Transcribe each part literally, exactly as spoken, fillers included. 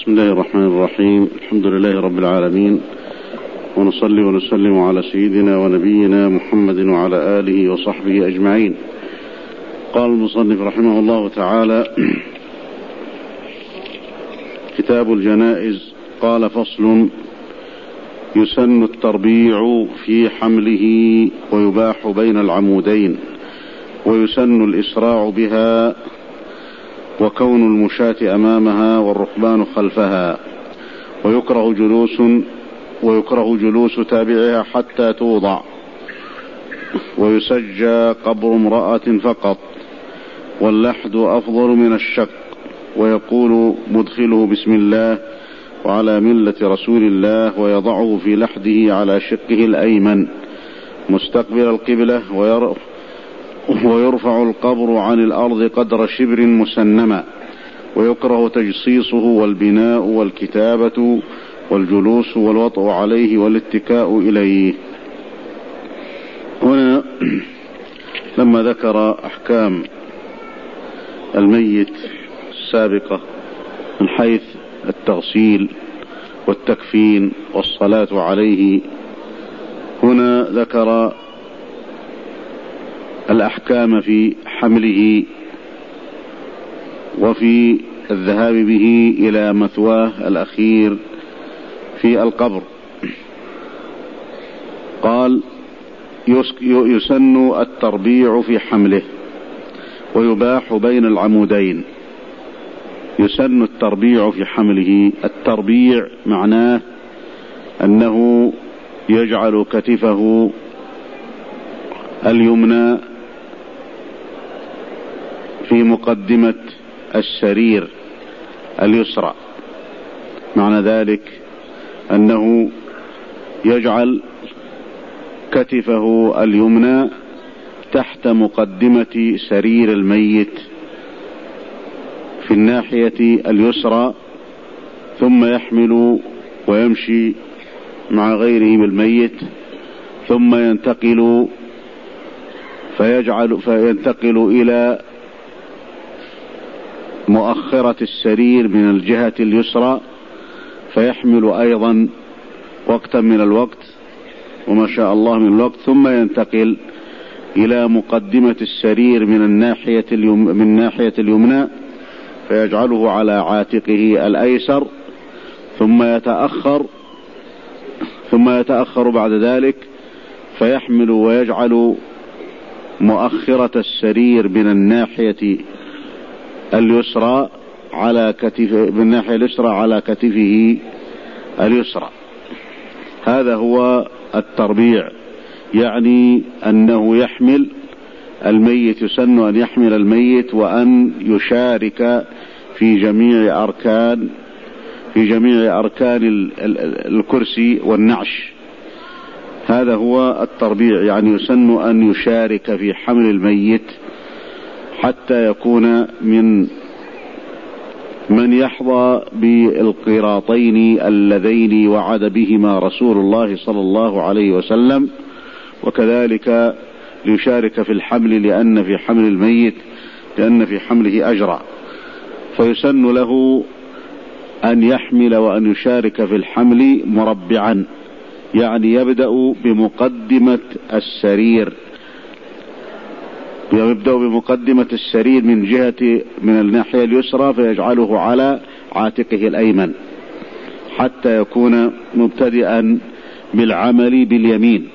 بسم الله الرحمن الرحيم. الحمد لله رب العالمين، ونصلي ونسلم على سيدنا ونبينا محمد وعلى آله وصحبه أجمعين. قال المصنف رحمه الله تعالى: كتاب الجنائز. قال: فصل: يسن التربيع في حمله ويباح بين العمودين، ويسن الإسراع بها، وكون المشاة أمامها والركبان خلفها، ويكره جلوس ويكره جلوس تابعها حتى توضع، ويسجى قبر امرأة فقط، واللحد أفضل من الشق، ويقول مدخله بسم الله وعلى ملة رسول الله، ويضعه في لحده على شقه الأيمن مستقبل القبلة، ويرفع ويرفع القبر عن الأرض قدر شبر مسنما، ويكره تجصيصه والبناء والكتابة والجلوس والوطء عليه والاتكاء إليه. هنا لما ذكر أحكام الميت السابقة من حيث التغسيل والتكفين والصلاة عليه، هنا ذكر الأحكام في حمله وفي الذهاب به إلى مثواه الأخير في القبر. قال: يسن التربيع في حمله ويباح بين العمودين. يسن التربيع في حمله. التربيع معناه أنه يجعل كتفه اليمنى في مقدمة السرير اليسرى. معنى ذلك أنه يجعل كتفه اليمنى تحت مقدمة سرير الميت في الناحية اليسرى، ثم يحمل ويمشي مع غيره بالميت، ثم ينتقل فيجعل فينتقل إلى مؤخرة السرير من الجهة اليسرى، فيحمل أيضا وقتا من الوقت وما شاء الله من الوقت، ثم ينتقل إلى مقدمة السرير من الناحية اليم من الناحية اليمنى، فيجعله على عاتقه الأيسر، ثم يتأخر ثم يتأخر بعد ذلك فيحمل ويجعل مؤخرة السرير من الناحية اليسرى على كتف من الناحية اليسرى على كتفه اليسرى. هذا هو التربيع، يعني أنه يحمل الميت. يسن أن يحمل الميت وأن يشارك في جميع أركان في جميع أركان الكرسي والنعش. هذا هو التربيع، يعني يسن أن يشارك في حمل الميت حتى يكون من من يحظى بالقراطين اللذين وعد بهما رسول الله صلى الله عليه وسلم، وكذلك ليشارك في الحمل لأن في حمل الميت لأن في حمله أجرا. فيسن له أن يحمل وأن يشارك في الحمل مربعا، يعني يبدأ بمقدمة السرير يبدأ بمقدمة السرير من جهة من الناحية اليسرى، فيجعله على عاتقه الأيمن حتى يكون مبتدئا بالعمل باليمين،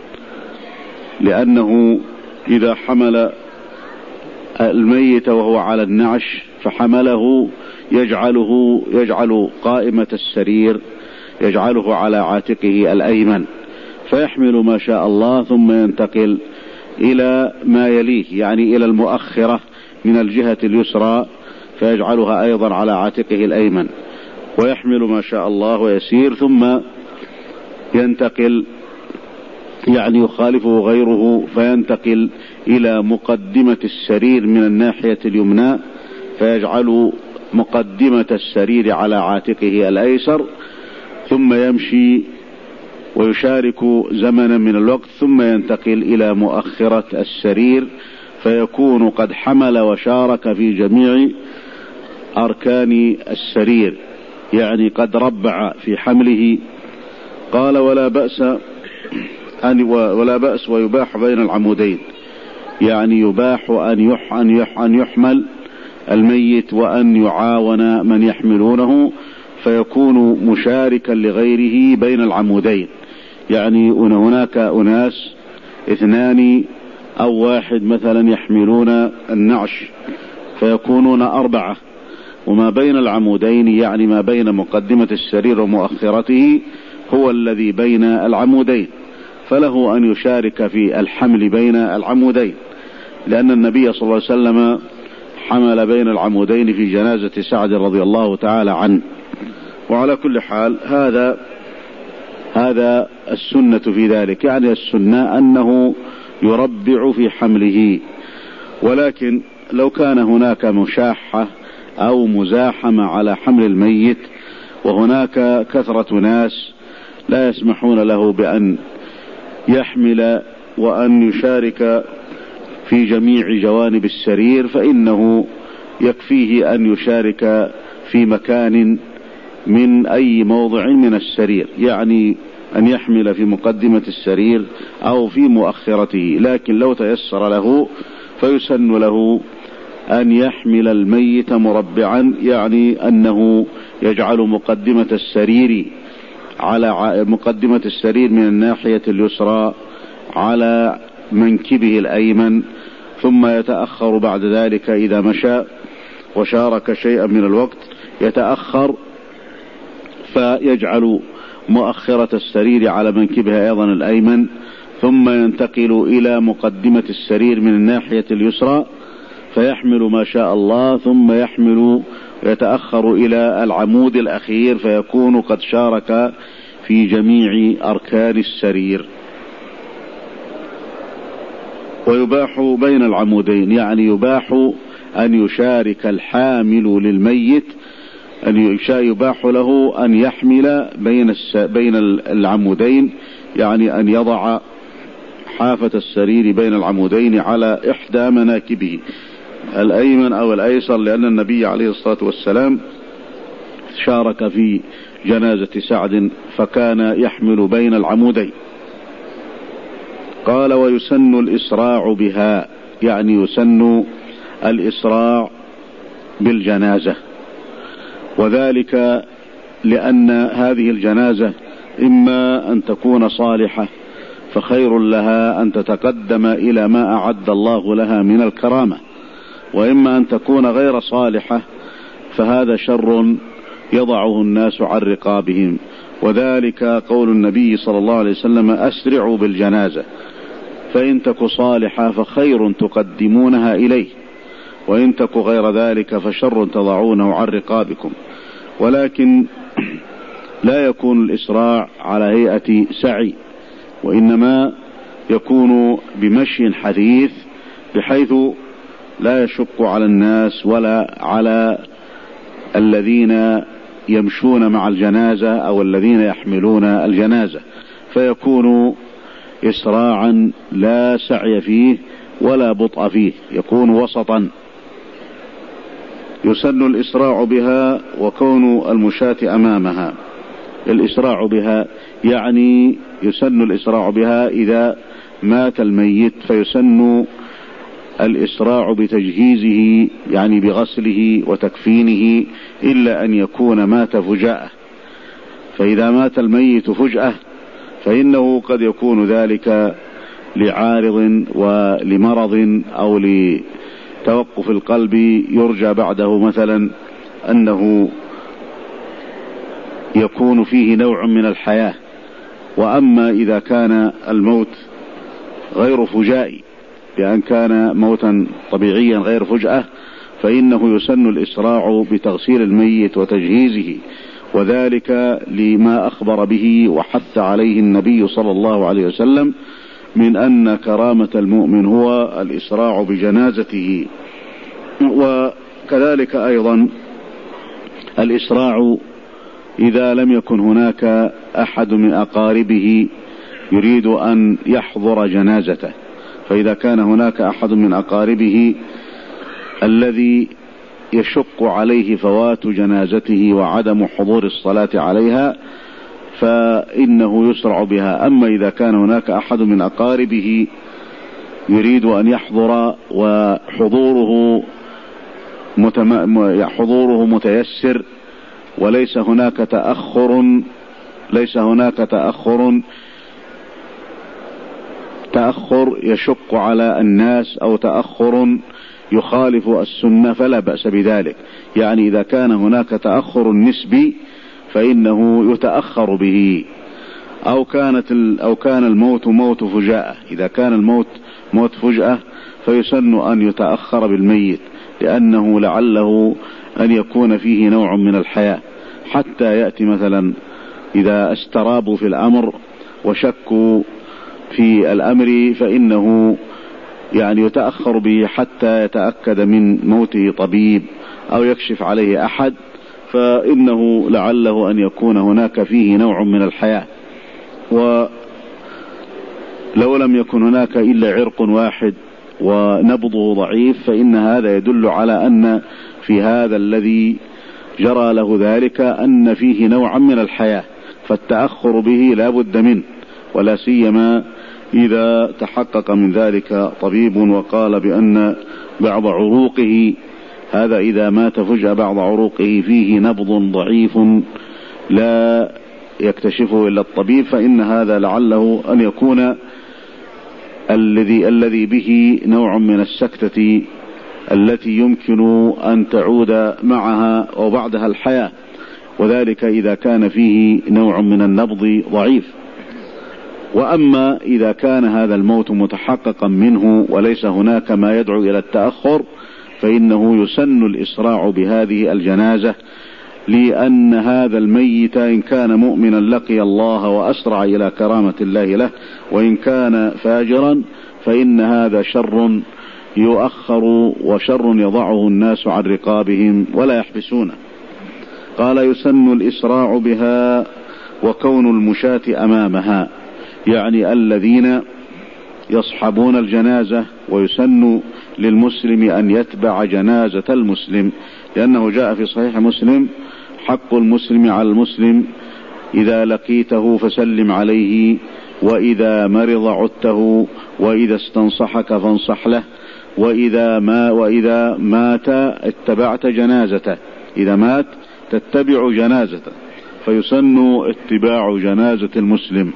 لأنه إذا حمل الميت وهو على النعش فحمله يجعله يجعل قائمة السرير يجعله على عاتقه الأيمن، فيحمل ما شاء الله، ثم ينتقل إلى ما يليه، يعني إلى المؤخرة من الجهة اليسرى، فيجعلها أيضا على عاتقه الأيمن، ويحمل ما شاء الله ويسير، ثم ينتقل يعني يخالفه غيره فينتقل إلى مقدمة السرير من الناحية اليمنى، فيجعل مقدمة السرير على عاتقه الأيسر، ثم يمشي ويشارك زمنا من الوقت، ثم ينتقل إلى مؤخرة السرير، فيكون قد حمل وشارك في جميع أركان السرير. يعني قد ربع في حمله. قال ولا بأس أن ولا بأس ويباح بين العمودين، يعني يباح أن يح أن يح أن يحمل الميت وأن يعاون من يحملونه، فيكون مشاركا لغيره بين العمودين. يعني هناك أناس اثنان أو واحد مثلا يحملون النعش فيكونون أربعة، وما بين العمودين يعني ما بين مقدمة السرير ومؤخرته هو الذي بين العمودين، فله أن يشارك في الحمل بين العمودين، لأن النبي صلى الله عليه وسلم حمل بين العمودين في جنازة سعد رضي الله تعالى عنه. وعلى كل حال هذا هذا السنة في ذلك، يعني السنة أنه يربع في حمله. ولكن لو كان هناك مشاحة أو مزاحمة على حمل الميت وهناك كثرة ناس لا يسمحون له بأن يحمل وأن يشارك في جميع جوانب السرير، فإنه يكفيه أن يشارك في مكان من أي موضع من السرير، يعني أن يحمل في مقدمة السرير أو في مؤخرته. لكن لو تيسر له فيسن له أن يحمل الميت مربعا، يعني أنه يجعل مقدمة السرير على مقدمة السرير من الناحية اليسرى على منكبه الأيمن، ثم يتأخر بعد ذلك إذا مشى وشارك شيئا من الوقت يتأخر فيجعل مؤخرة السرير على منكبها أيضا الأيمن، ثم ينتقل إلى مقدمة السرير من الناحية اليسرى فيحمل ما شاء الله، ثم يحمل ويتأخر إلى العمود الأخير فيكون قد شارك في جميع أركان السرير. ويباح بين العمودين، يعني يباح أن يشارك الحامل للميت، أن يباح له أن يحمل بين بين العمودين، يعني أن يضع حافة السرير بين العمودين على إحدى مناكبه الأيمن أو الأيسر، لأن النبي عليه الصلاة والسلام شارك في جنازة سعد فكان يحمل بين العمودين. قال ويسن الإسراع بها، يعني يسن الإسراع بالجنازة، وذلك لأن هذه الجنازة إما أن تكون صالحة فخير لها أن تتقدم إلى ما أعد الله لها من الكرامة، وإما أن تكون غير صالحة فهذا شر يضعه الناس عن رقابهم. وذلك قول النبي صلى الله عليه وسلم أسرعوا بالجنازة، فإن تك صالحة فخير تقدمونها إليه، وإن تك غير ذلك فشر تضعونه عن رقابكم. ولكن لا يكون الإسراع على هيئة سعي، وإنما يكون بمشي حثيث بحيث لا يشق على الناس ولا على الذين يمشون مع الجنازة أو الذين يحملون الجنازة، فيكون إسراعا لا سعي فيه ولا بطء فيه، يكون وسطا. يسن الإسراع بها وكون المشاة أمامها. الإسراع بها يعني يسن الإسراع بها إذا مات الميت، فيسن الإسراع بتجهيزه يعني بغسله وتكفينه، إلا أن يكون مات فجأة. فإذا مات الميت فجأة فإنه قد يكون ذلك لعارض ولمرض أو لتوقف القلب يرجى بعده مثلا أنه يكون فيه نوع من الحياة. وأما إذا كان الموت غير فجائي بأن كان موتا طبيعيا غير فجأة فإنه يسن الإسراع بتغسيل الميت وتجهيزه، وذلك لما أخبر به وحث عليه النبي صلى الله عليه وسلم من أن كرامة المؤمن هو الإسراع بجنازته. وكذلك أيضا الإسراع إذا لم يكن هناك أحد من أقاربه يريد أن يحضر جنازته، فإذا كان هناك أحد من أقاربه الذي يشق عليه فوات جنازته وعدم حضور الصلاة عليها فإنه يسرع بها. أما إذا كان هناك أحد من أقاربه يريد أن يحضر وحضوره متم... حضوره متيسر وليس هناك تأخر ليس هناك تأخر تأخر يشق على الناس أو تأخر يخالف السنة فلا بأس بذلك. يعني إذا كان هناك تأخر نسبي فإنه يتأخر به، أو كانت ال... أو كان الموت موت فجأة. إذا كان الموت موت فجأة فيسن أن يتأخر بالميت، لأنه لعله أن يكون فيه نوع من الحياة حتى يأتي مثلا إذا استرابوا في الأمر وشكوا في الأمر فإنه يعني يتأخر به حتى يتأكد من موته طبيب أو يكشف عليه أحد، فإنه لعله أن يكون هناك فيه نوع من الحياة. ولو لم يكن هناك إلا عرق واحد ونبضه ضعيف فإن هذا يدل على أن في هذا الذي جرى له ذلك أن فيه نوعا من الحياة، فالتأخر به لا بد منه، ولا سيما إذا تحقق من ذلك طبيب وقال بأن بعض عروقه، هذا إذا مات فجأة بعض عروقه فيه نبض ضعيف لا يكتشفه إلا الطبيب، فإن هذا لعله أن يكون الذي الذي به نوع من السكتة التي يمكن أن تعود معها أو بعدها الحياة، وذلك إذا كان فيه نوع من النبض ضعيف. وأما إذا كان هذا الموت متحققا منه وليس هناك ما يدعو إلى التأخر فإنه يسن الإسراع بهذه الجنازة، لأن هذا الميت إن كان مؤمنا لقي الله وأسرع إلى كرامة الله له، وإن كان فاجرا فإن هذا شر يؤخر وشر يضعه الناس عن رقابهم ولا يحبسونه. قال يسن الإسراع بها وكون المشاة أمامها، يعني الذين يصحبون الجنازة، ويسن للمسلم أن يتبع جنازة المسلم، لأنه جاء في صحيح مسلم: حق المسلم على المسلم إذا لقيته فسلم عليه، وإذا مرض عدته، وإذا استنصحك فانصح له، وإذا ما وإذا مات اتبعت جنازته، إذا مات تتبع جنازته، فيسن اتباع جنازة المسلم.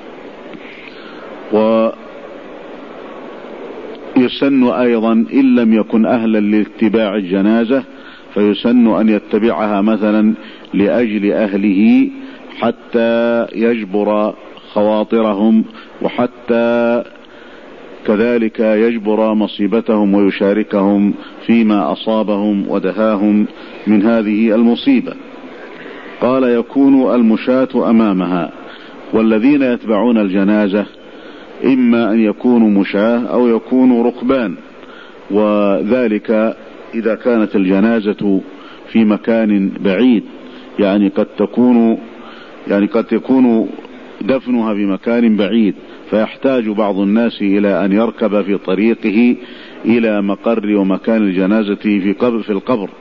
ويسن أيضا إن لم يكن أهلا لاتباع الجنازة فيسن أن يتبعها مثلا لأجل أهله حتى يجبر خواطرهم، وحتى كذلك يجبر مصيبتهم ويشاركهم فيما أصابهم ودهاهم من هذه المصيبة. قال يكون المشاة أمامها، والذين يتبعون الجنازة إما أن يكونوا مشاة أو يكونوا ركبان، وذلك إذا كانت الجنازة في مكان بعيد، يعني قد تكون يعني قد يكون دفنها بمكان بعيد، فيحتاج بعض الناس إلى أن يركب في طريقه إلى مقر ومكان الجنازة في قبر في القبر،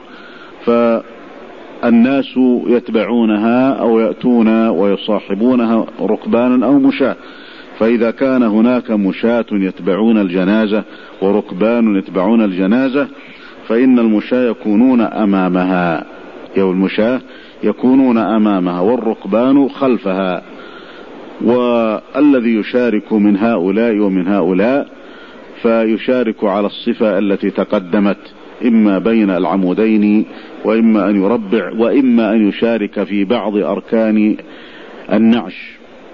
فالناس يتبعونها أو يأتون ويصاحبونها ركبانا أو مشاة. فإذا كان هناك مشاة يتبعون الجنازة وركبان يتبعون الجنازة فإن المشاة يكونون أمامها، أو المشاة يكونون أمامها والركبان خلفها. والذي يشارك من هؤلاء ومن هؤلاء فيشارك على الصفة التي تقدمت، إما بين العمودين، وإما أن يربع، وإما أن يشارك في بعض أركان النعش.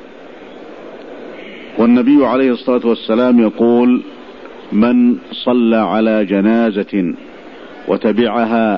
والنبي عليه الصلاة والسلام يقول: من صلى على جنازة وتبعها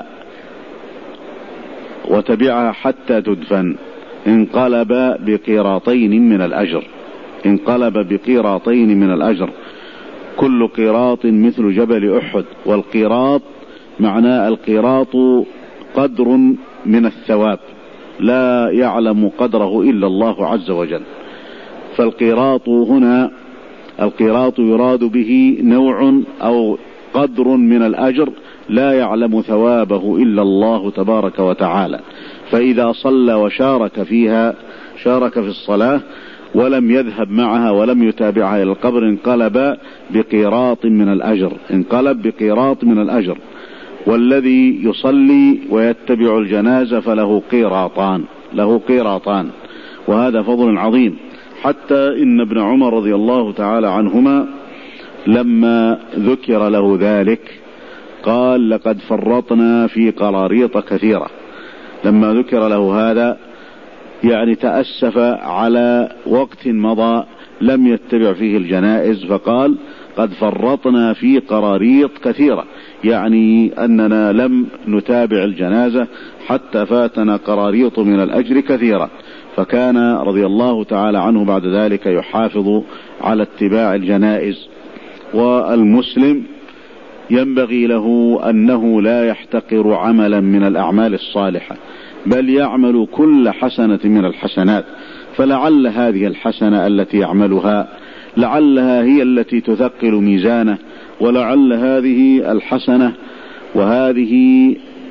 وتبعها حتى تدفن انقلب بقيراطين من الأجر، انقلب بقيراطين من الأجر، كل قيراط مثل جبل أحد. والقيراط معناه القيراط قدر من الثواب لا يعلم قدره إلا الله عز وجل. فالقيراط هنا القيراط يراد به نوع أو قدر من الأجر لا يعلم ثوابه إلا الله تبارك وتعالى. فإذا صلى وشارك فيها، شارك في الصلاة ولم يذهب معها ولم يتابعها إلى القبر، انقلب بقيراط من الأجر، انقلب بقيراط من الأجر. والذي يصلي ويتبع الجنازة فله قيراطان، له قيراطان، وهذا فضل عظيم. حتى إن ابن عمر رضي الله تعالى عنهما لما ذكر له ذلك قال: لقد فرطنا في قراريط كثيرة. لما ذكر له هذا يعني تأسف على وقت مضى لم يتبع فيه الجنائز، فقال: قد فرطنا في قراريط كثيرة، يعني أننا لم نتابع الجنازة حتى فاتنا قراريط من الأجر كثيرة. فكان رضي الله تعالى عنه بعد ذلك يحافظ على اتباع الجنائز. والمسلم ينبغي له أنه لا يحتقر عملا من الأعمال الصالحة، بل يعمل كل حسنة من الحسنات، فلعل هذه الحسنة التي يعملها لعلها هي التي تثقل ميزانه، ولعل هذه الحسنة وهذه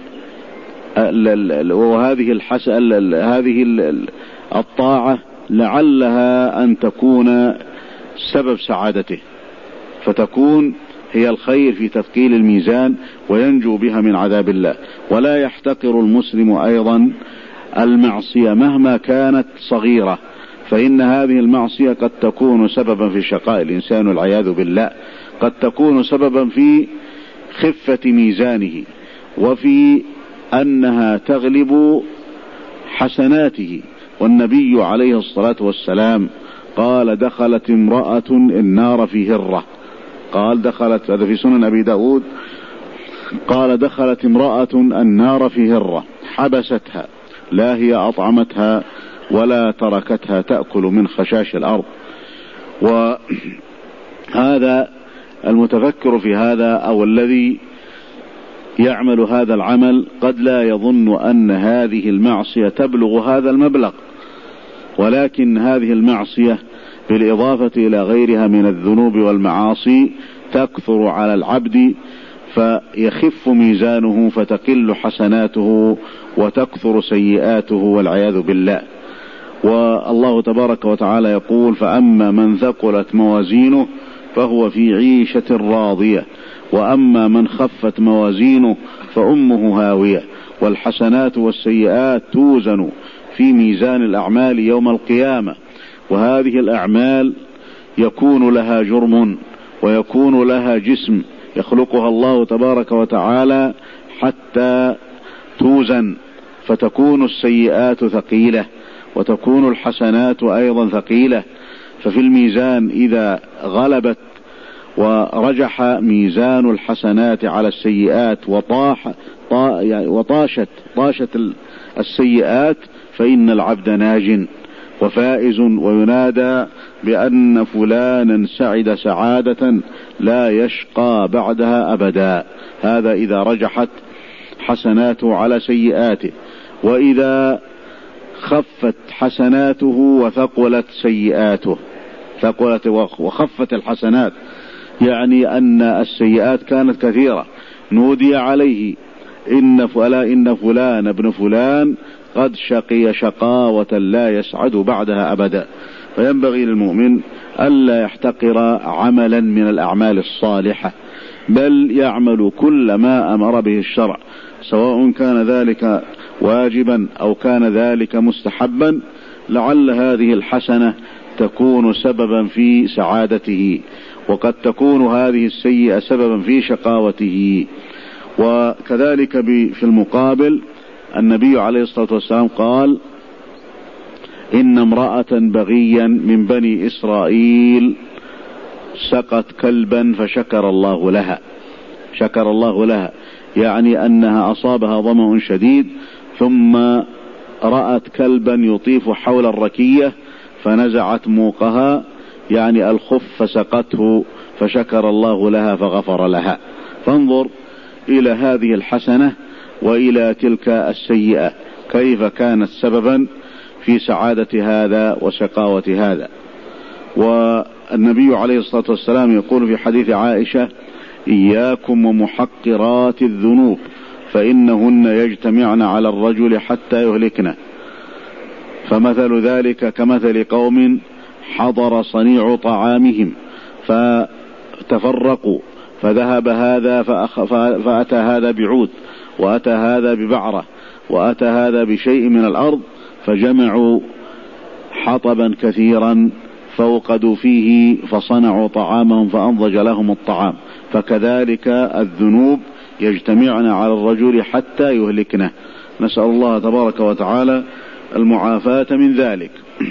وهذه الحسنة هذه الطاعة لعلها أن تكون سبب سعادته، فتكون هي الخير في تثقيل الميزان وينجو بها من عذاب الله. ولا يحتقر المسلم أيضا المعصية مهما كانت صغيرة، فإن هذه المعصية قد تكون سببا في شقاء الإنسان والعياذ بالله، قد تكون سببا في خفة ميزانه، وفي أنها تغلب حسناته. والنبي عليه الصلاة والسلام قال: دخلت امرأة النار في هرة، قال دخلت، هذا في سنن أبي داود، قال: دخلت امرأة النار في هرة حبستها، لا هي أطعمتها ولا تركتها تأكل من خشاش الأرض. وهذا المتفكر في هذا أو الذي يعمل هذا العمل قد لا يظن أن هذه المعصية تبلغ هذا المبلغ، ولكن هذه المعصية بالإضافة إلى غيرها من الذنوب والمعاصي تكثر على العبد، فيخف ميزانه فتقل حسناته وتكثر سيئاته والعياذ بالله. والله تبارك وتعالى يقول: فأما من ثقلت موازينه فهو في عيشة راضية، وأما من خفت موازينه فأمه هاوية. والحسنات والسيئات توزن في ميزان الأعمال يوم القيامة، وهذه الأعمال يكون لها جرم ويكون لها جسم يخلقها الله تبارك وتعالى حتى توزن، فتكون السيئات ثقيلة وتكون الحسنات أيضا ثقيلة. ففي الميزان إذا غلبت ورجح ميزان الحسنات على السيئات وطاح وطاشت طاشت السيئات فإن العبد ناج وفائز، وينادى بأن فلانا سعد سعادة لا يشقى بعدها أبدا. هذا إذا رجحت حسناته على سيئاته. وإذا خفت حسناته وثقلت سيئاته، ثقلت وخفت الحسنات، يعني أن السيئات كانت كثيرة، نودي عليه: إن فلا إن فلان ابن فلان قد شقي شقاوة لا يسعد بعدها أبدا. فينبغي للمؤمن ألا يحتقر عملا من الأعمال الصالحة، بل يعمل كل ما أمر به الشرع، سواء كان ذلك واجبا أو كان ذلك مستحبا، لعل هذه الحسنة تكون سببا في سعادته، وقد تكون هذه السيئة سببا في شقاوته. وكذلك في المقابل النبي عليه الصلاة والسلام قال: إن امرأة بغيا من بني إسرائيل سقت كلبا فشكر الله لها، شكر الله لها، يعني أنها أصابها ظمأ شديد ثم رأت كلبا يطيف حول الركية فنزعت موقها، يعني الخف، فسقته فشكر الله لها فغفر لها. فانظر إلى هذه الحسنة وإلى تلك السيئة كيف كانت سببا في سعادة هذا وشقاوة هذا. والنبي عليه الصلاة والسلام يقول في حديث عائشة: إياكم ومحقرات الذنوب فإنهن يجتمعن على الرجل حتى يهلكنه، فمثل ذلك كمثل قوم حضر صنيع طعامهم فتفرقوا، فذهب هذا فأخ... فأتى هذا بعود، وأتى هذا ببعرة، وأتى هذا بشيء من الأرض، فجمعوا حطبا كثيرا فوقدوا فيه فصنعوا طعامهم فأنضج لهم الطعام. فكذلك الذنوب يجتمعن على الرجل حتى يهلكنه، نسأل الله تبارك وتعالى المعافاة من ذلك.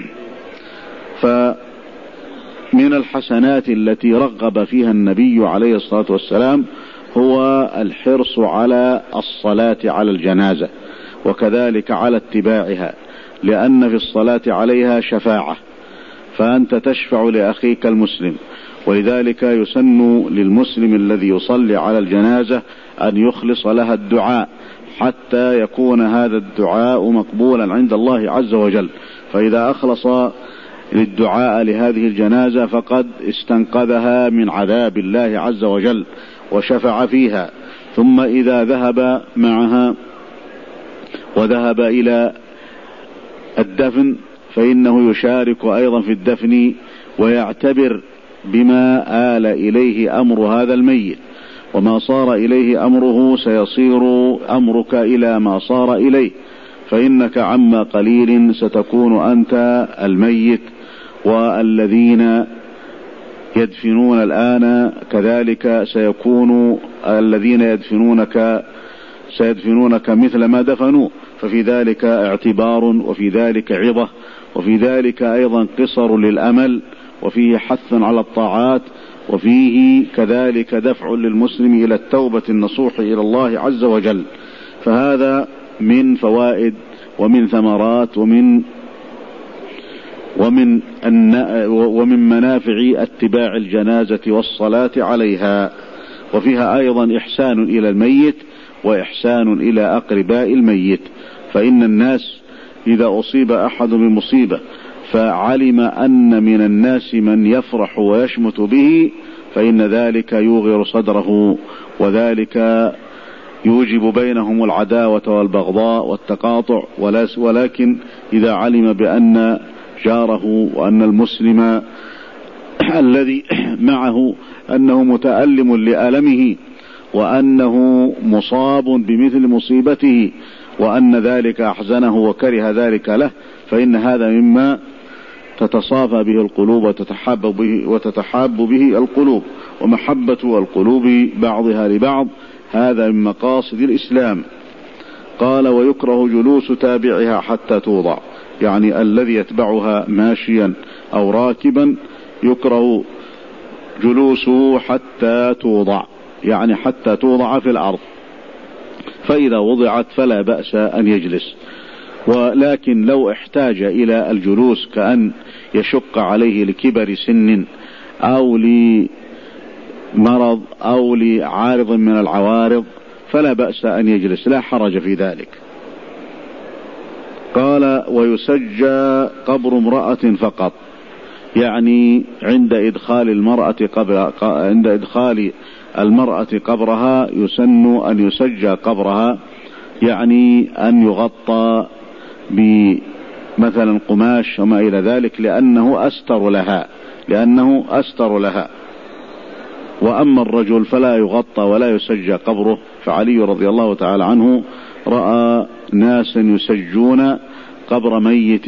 فمن الحسنات التي رغب فيها النبي عليه الصلاة والسلام هو الحرص على الصلاة على الجنازة، وكذلك على اتباعها، لأن في الصلاة عليها شفاعة، فأنت تشفع لأخيك المسلم، ولذلك يسن للمسلم الذي يصلي على الجنازة أن يخلص لها الدعاء حتى يكون هذا الدعاء مقبولا عند الله عز وجل. فإذا أخلص للدعاء لهذه الجنازة فقد استنقذها من عذاب الله عز وجل وشفع فيها. ثم إذا ذهب معها وذهب إلى الدفن فإنه يشارك أيضا في الدفن ويعتبر بما آل إليه أمر هذا الميت، وما صار إليه أمره سيصير أمرك إلى ما صار إليه، فإنك عما قليل ستكون أنت الميت، والذين يدفنون الآن كذلك سيكون الذين يدفنونك سيدفنونك مثل ما دفنوا. ففي ذلك اعتبار، وفي ذلك عظة، وفي ذلك أيضا قصر للأمل، وفيه حث على الطاعات، وفيه كذلك دفع للمسلم إلى التوبة النصوح إلى الله عز وجل. فهذا من فوائد ومن ثمرات ومن ومن ومن منافع اتباع الجنازة والصلاة عليها. وفيها أيضا إحسان إلى الميت وإحسان إلى أقرباء الميت، فإن الناس إذا أصيب أحد بمصيبة فعلم أن من الناس من يفرح ويشمت به فإن ذلك يوغر صدره، وذلك يوجب بينهم العداوة والبغضاء والتقاطع. ولكن إذا علم بأن جاره وأن المسلم الذي معه أنه متألم لألمه، وأنه مصاب بمثل مصيبته، وأن ذلك أحزنه وكره ذلك له، فإن هذا مما تتصافى به القلوب وتتحاب به, وتتحاب به القلوب، ومحبة القلوب بعضها لبعض هذا من مقاصد الإسلام. قال: ويكره جلوس تابعها حتى توضع، يعني الذي يتبعها ماشيا أو راكبا يكره جلوسه حتى توضع، يعني حتى توضع في الأرض، فإذا وضعت فلا بأس أن يجلس. ولكن لو احتاج إلى الجلوس كأن يشق عليه لكبر سن أو لمرض أو لعارض من العوارض فلا بأس أن يجلس، لا حرج في ذلك. قال: ويسجى قبر امرأة فقط، يعني عند إدخال المرأة قبر عند إدخال المرأة قبرها يسن أن يسجى قبرها، يعني أن يغطى بمثلا قماش وما إلى ذلك، لأنه أستر لها لأنه أستر لها وأما الرجل فلا يغطى ولا يسجى قبره. فعلي رضي الله تعالى عنه رأى ناسا يسجون قبر ميت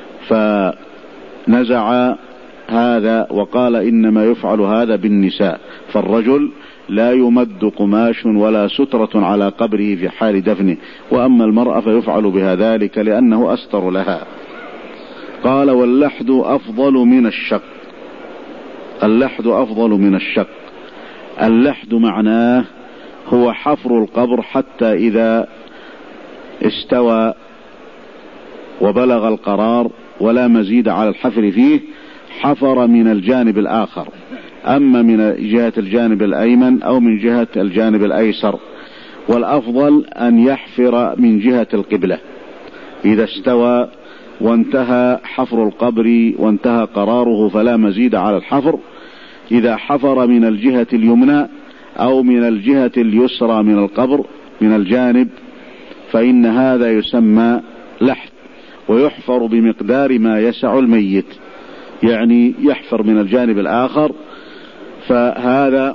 فنزع هذا وقال: إنما يفعل هذا بالنساء، فالرجل لا يمد قماش ولا سترة على قبره في حال دفنه، وأما المرأة فيفعل بها ذلك لأنه أستر لها. قال: واللحد أفضل من الشق. اللحد أفضل من الشق. اللحد معناه هو حفر القبر حتى إذا استوى وبلغ القرار ولا مزيد على الحفر فيه حفر من الجانب الآخر، أما من جهة الجانب الأيمن أو من جهة الجانب الأيسر، والأفضل أن يحفر من جهة القبلة إذا استوى وانتهى حفر القبر وانتهى قراره فلا مزيد على الحفر. إذا حفر من الجهة اليمنى أو من الجهة اليسرى من القبر من الجانب، فإن هذا يسمى لحد، ويحفر بمقدار ما يسع الميت، يعني يحفر من الجانب الآخر، فهذا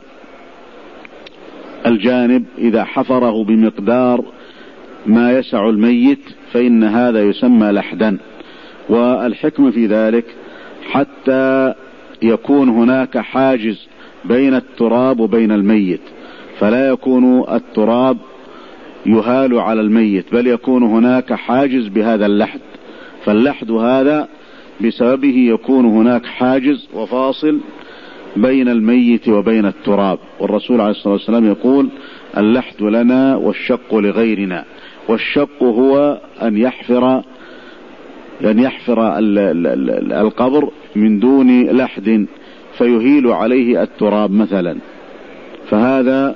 الجانب إذا حفره بمقدار ما يسع الميت فإن هذا يسمى لحدا. والحكمة في ذلك حتى يكون هناك حاجز بين التراب وبين الميت، فلا يكون التراب يهال على الميت، بل يكون هناك حاجز بهذا اللحد. فاللحد هذا بسببه يكون هناك حاجز وفاصل بين الميت وبين التراب. والرسول عليه الصلاة والسلام يقول: اللحد لنا والشق لغيرنا. والشق هو أن يحفر أن يحفر القبر من دون لحد فيهيل عليه التراب مثلا، فهذا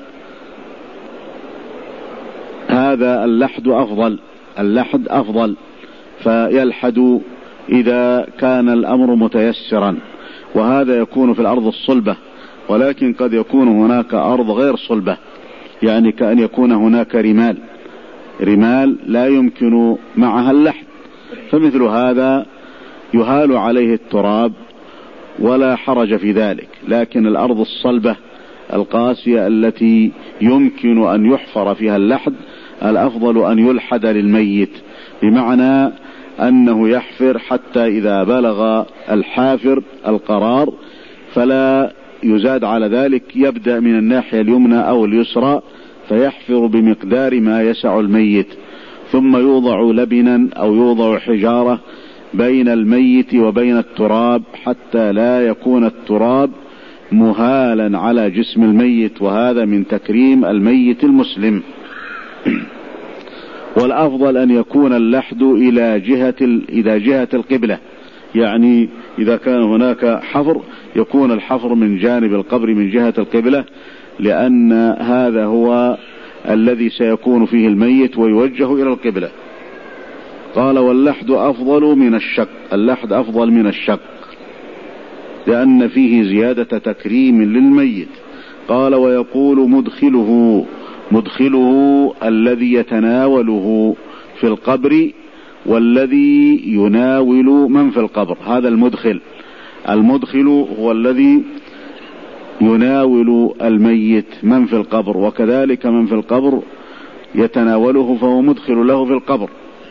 هذا اللحد أفضل اللحد أفضل فيلحد إذا كان الأمر متيسرا، وهذا يكون في الأرض الصلبة. ولكن قد يكون هناك أرض غير صلبة، يعني كأن يكون هناك رمال رمال لا يمكن معها اللحد، فمثل هذا يهال عليه التراب ولا حرج في ذلك. لكن الأرض الصلبة القاسية التي يمكن أن يحفر فيها اللحد الأفضل أن يلحد للميت، بمعنى أنه يحفر حتى إذا بلغ الحافر القرار فلا يزاد على ذلك، يبدأ من الناحية اليمنى أو اليسرى فيحفر بمقدار ما يسع الميت، ثم يوضع لبنا أو يوضع حجارة بين الميت وبين التراب حتى لا يكون التراب مهالا على جسم الميت، وهذا من تكريم الميت المسلم. والأفضل أن يكون اللحد إلى جهة إلى جهة القبلة، يعني إذا كان هناك حفر يكون الحفر من جانب القبر من جهة القبلة، لأن هذا هو الذي سيكون فيه الميت ويوجه إلى القبلة. قال: واللحد أفضل من الشق. اللحد أفضل من الشق لأن فيه زيادة تكريم للميت. قال: ويقول مدخله مدخله الذي يتناوله في القبر والذي يناول من في القبر. هذا المدخل المدخل هو الذي يناول الميت من في القبر، وكذلك من في القبر يتناوله فهو مدخل له في القبر.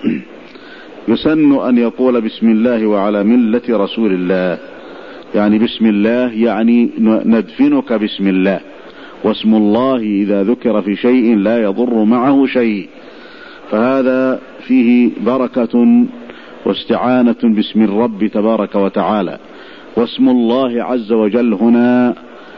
يسن أن يقول: بسم الله وعلى ملة رسول الله، يعني بسم الله يعني ندفنك بسم الله، واسم الله إذا ذكر في شيء لا يضر معه شيء، فهذا فيه بركة واستعانة باسم الرب تبارك وتعالى. واسم الله عز وجل هنا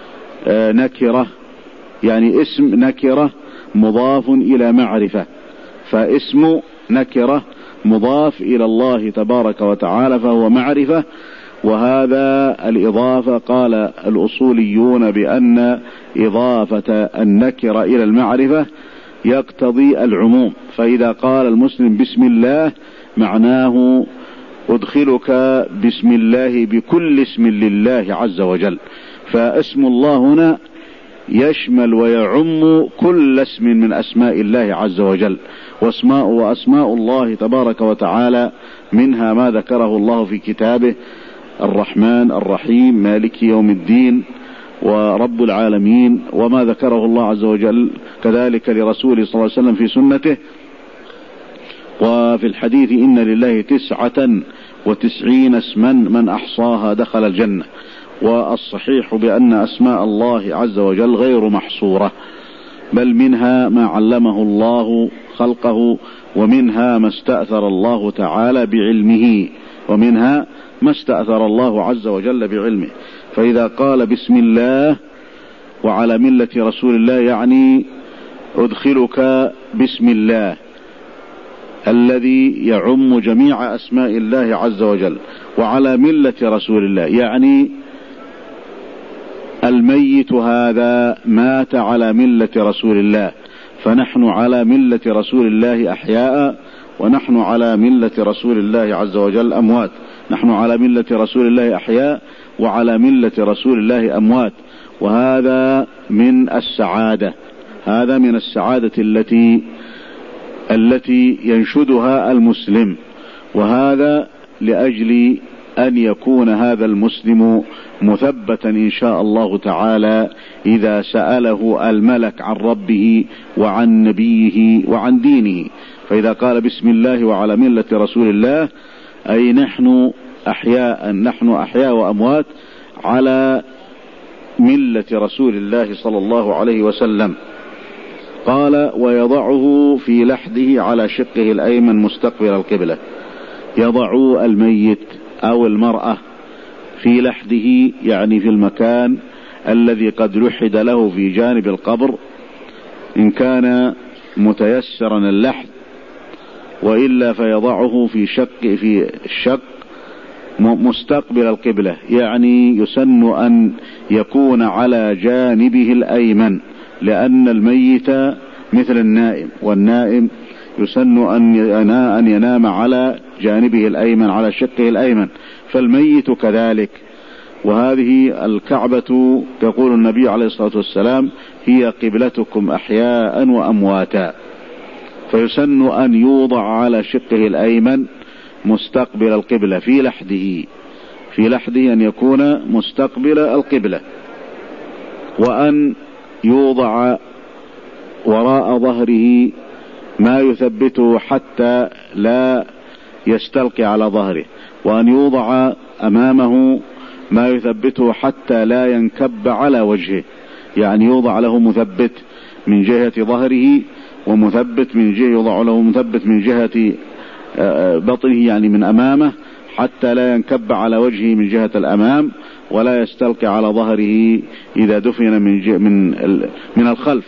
نكرة، يعني اسم نكرة مضاف إلى معرفة، فاسم نكرة مضاف إلى الله تبارك وتعالى فهو معرفة. وهذا الإضافة قال الأصوليون بأن إضافة النكرة إلى المعرفة يقتضي العموم، فإذا قال المسلم بسم الله معناه أدخلك بسم الله بكل اسم لله عز وجل، فاسم الله هنا يشمل ويعم كل اسم من أسماء الله عز وجل، واسماء وأسماء الله تبارك وتعالى منها ما ذكره الله في كتابه: الرحمن الرحيم مالك يوم الدين ورب العالمين، وما ذكره الله عز وجل كذلك لرسوله صلى الله عليه وسلم في سنته. وفي الحديث: إن لله تسعة وتسعين اسما من أحصاها دخل الجنة. والصحيح بأن أسماء الله عز وجل غير محصورة، بل منها ما علمه الله خلقه، ومنها ما استأثر الله تعالى بعلمه، ومنها ما استأثر الله عز وجل بعلمه. فإذا قال بسم الله وعلى ملة رسول الله يعني أدخلك بسم الله الذي يعم جميع أسماء الله عز وجل، وعلى ملة رسول الله يعني الميت هذا مات على ملة رسول الله، فنحن على ملة رسول الله أحياء، ونحن على ملة رسول الله عز وجل أموات. نحن على ملة رسول الله أحياء وعلى ملة رسول الله أموات. وهذا من السعادة، هذا من السعادة التي التي ينشدها المسلم، وهذا لأجل أن يكون هذا المسلم مثبتا إن شاء الله تعالى إذا سأله الملك عن ربه وعن نبيه وعن دينه. فإذا قال بسم الله وعلى ملة رسول الله، أي نحن أحياء نحن أحياء وأموات على ملة رسول الله صلى الله عليه وسلم. قال ويضعه في لحده على شقه الأيمن مستقبل القبلة. يضع الميت أو المرأة في لحده، يعني في المكان الذي قد لحد له في جانب القبر، إن كان متيسرا اللحد، وإلا فيضعه في شق في الشق مستقبل القبلة، يعني يسن أن يكون على جانبه الأيمن، لأن الميت مثل النائم، والنائم يسن أن ينام على جانبه الأيمن على شقه الأيمن، فالميت كذلك. وهذه الكعبة يقول النبي عليه الصلاة والسلام هي قبلتكم أحياء وأمواتا، فيسن أن يوضع على شقه الأيمن مستقبل القبلة في لحده، في لحده أن يكون مستقبل القبلة، وأن يوضع وراء ظهره ما يثبته حتى لا يستلقي على ظهره، وأن يوضع أمامه ما يثبته حتى لا ينكب على وجهه، يعني يوضع له مثبت من جهة ظهره، ومثبت من جهة يوضع له مثبت من جهة بطنه يعني من أمامه، حتى لا ينكب على وجهه من جهة الأمام، ولا يستلقي على ظهره إذا دفن من من من الخلف،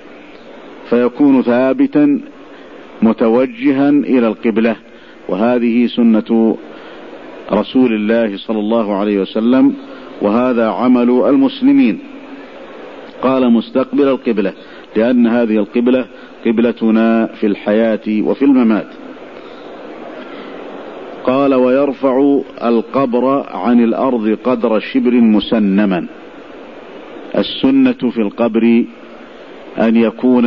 فيكون ثابتا متوجها إلى القبلة. وهذه سنة رسول الله صلى الله عليه وسلم، وهذا عمل المسلمين. قال مستقبل القبلة لأن هذه القبلة قبلتنا في الحياة وفي الممات. قال ويرفع القبر عن الأرض قدر شبر مسنما. السنة في القبر أن يكون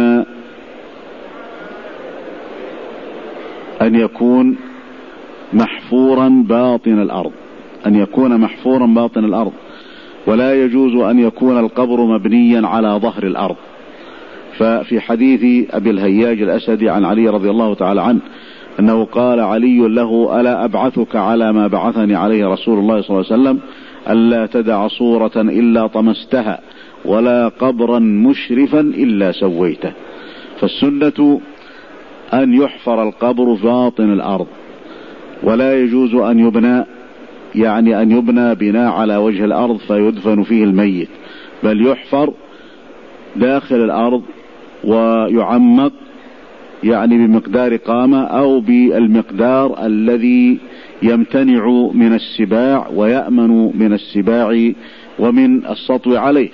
أن يكون محفورا باطن الأرض، أن يكون محفورا باطن الأرض، ولا يجوز أن يكون القبر مبنيا على ظهر الأرض. ففي حديث أبي الهياج الأسدي عن علي رضي الله تعالى عنه أنه قال علي له ألا أبعثك على ما بعثني عليه رسول الله صلى الله عليه وسلم ألا تدع صورة إلا طمستها ولا قبرا مشرفا إلا سويته. فالسنة أن يحفر القبر باطن الأرض، ولا يجوز أن يبنى يعني أن يبنى بناء على وجه الأرض فيدفن فيه الميت، بل يحفر داخل الأرض ويعمق يعني بمقدار قامة أو بالمقدار الذي يمتنع من السباع ويأمن من السباع ومن السطو عليه.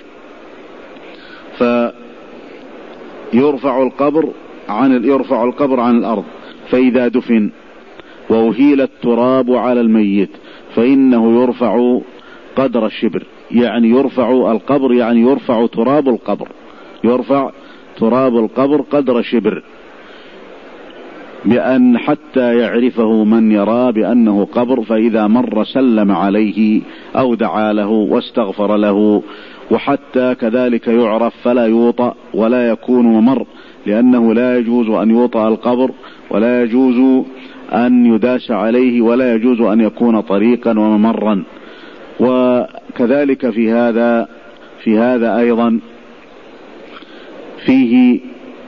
فيرفع القبر عن يرفع القبر عن الأرض، فإذا دفن وأهيل التراب على الميت فإنه يرفع قدر الشبر، يعني يرفع القبر يعني يرفع تراب القبر، يرفع تراب القبر قدر شبر، بأن حتى يعرفه من يرى بأنه قبر، فإذا مر سلم عليه أو دعا له واستغفر له. وحتى كذلك يعرف فلا يوطأ ولا يكون ممر، لأنه لا يجوز أن يوطأ القبر، ولا يجوز أن يداس عليه، ولا يجوز أن يكون طريقا وممرا. وكذلك في هذا في هذا أيضا فيه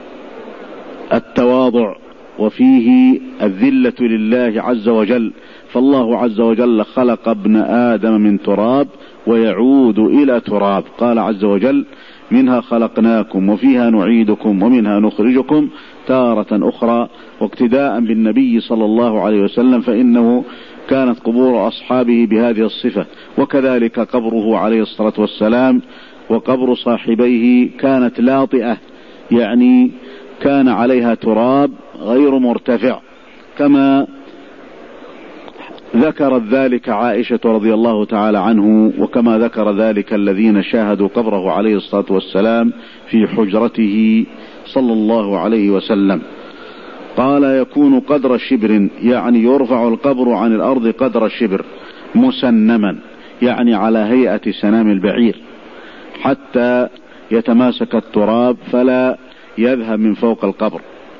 التواضع وفيه الذلة لله عز وجل، فالله عز وجل خلق ابن آدم من تراب ويعود إلى تراب، قال عز وجل منها خلقناكم وفيها نعيدكم ومنها نخرجكم تارة أخرى. واقتداء بالنبي صلى الله عليه وسلم فإنه كانت قبور أصحابه بهذه الصفة، وكذلك قبره عليه الصلاة والسلام وقبر صاحبيه كانت لاطئة، يعني كان عليها تراب غير مرتفع، كما ذكرت ذلك عائشة رضي الله تعالى عنه، وكما ذكر ذلك الذين شاهدوا قبره عليه الصلاة والسلام في حجرته صلى الله عليه وسلم. قال يكون قدر شبر، يعني يرفع القبر عن الأرض قدر شبر، مسنما يعني على هيئة سنام البعير، حتى يتماسك التراب فلا يذهب من فوق القبر.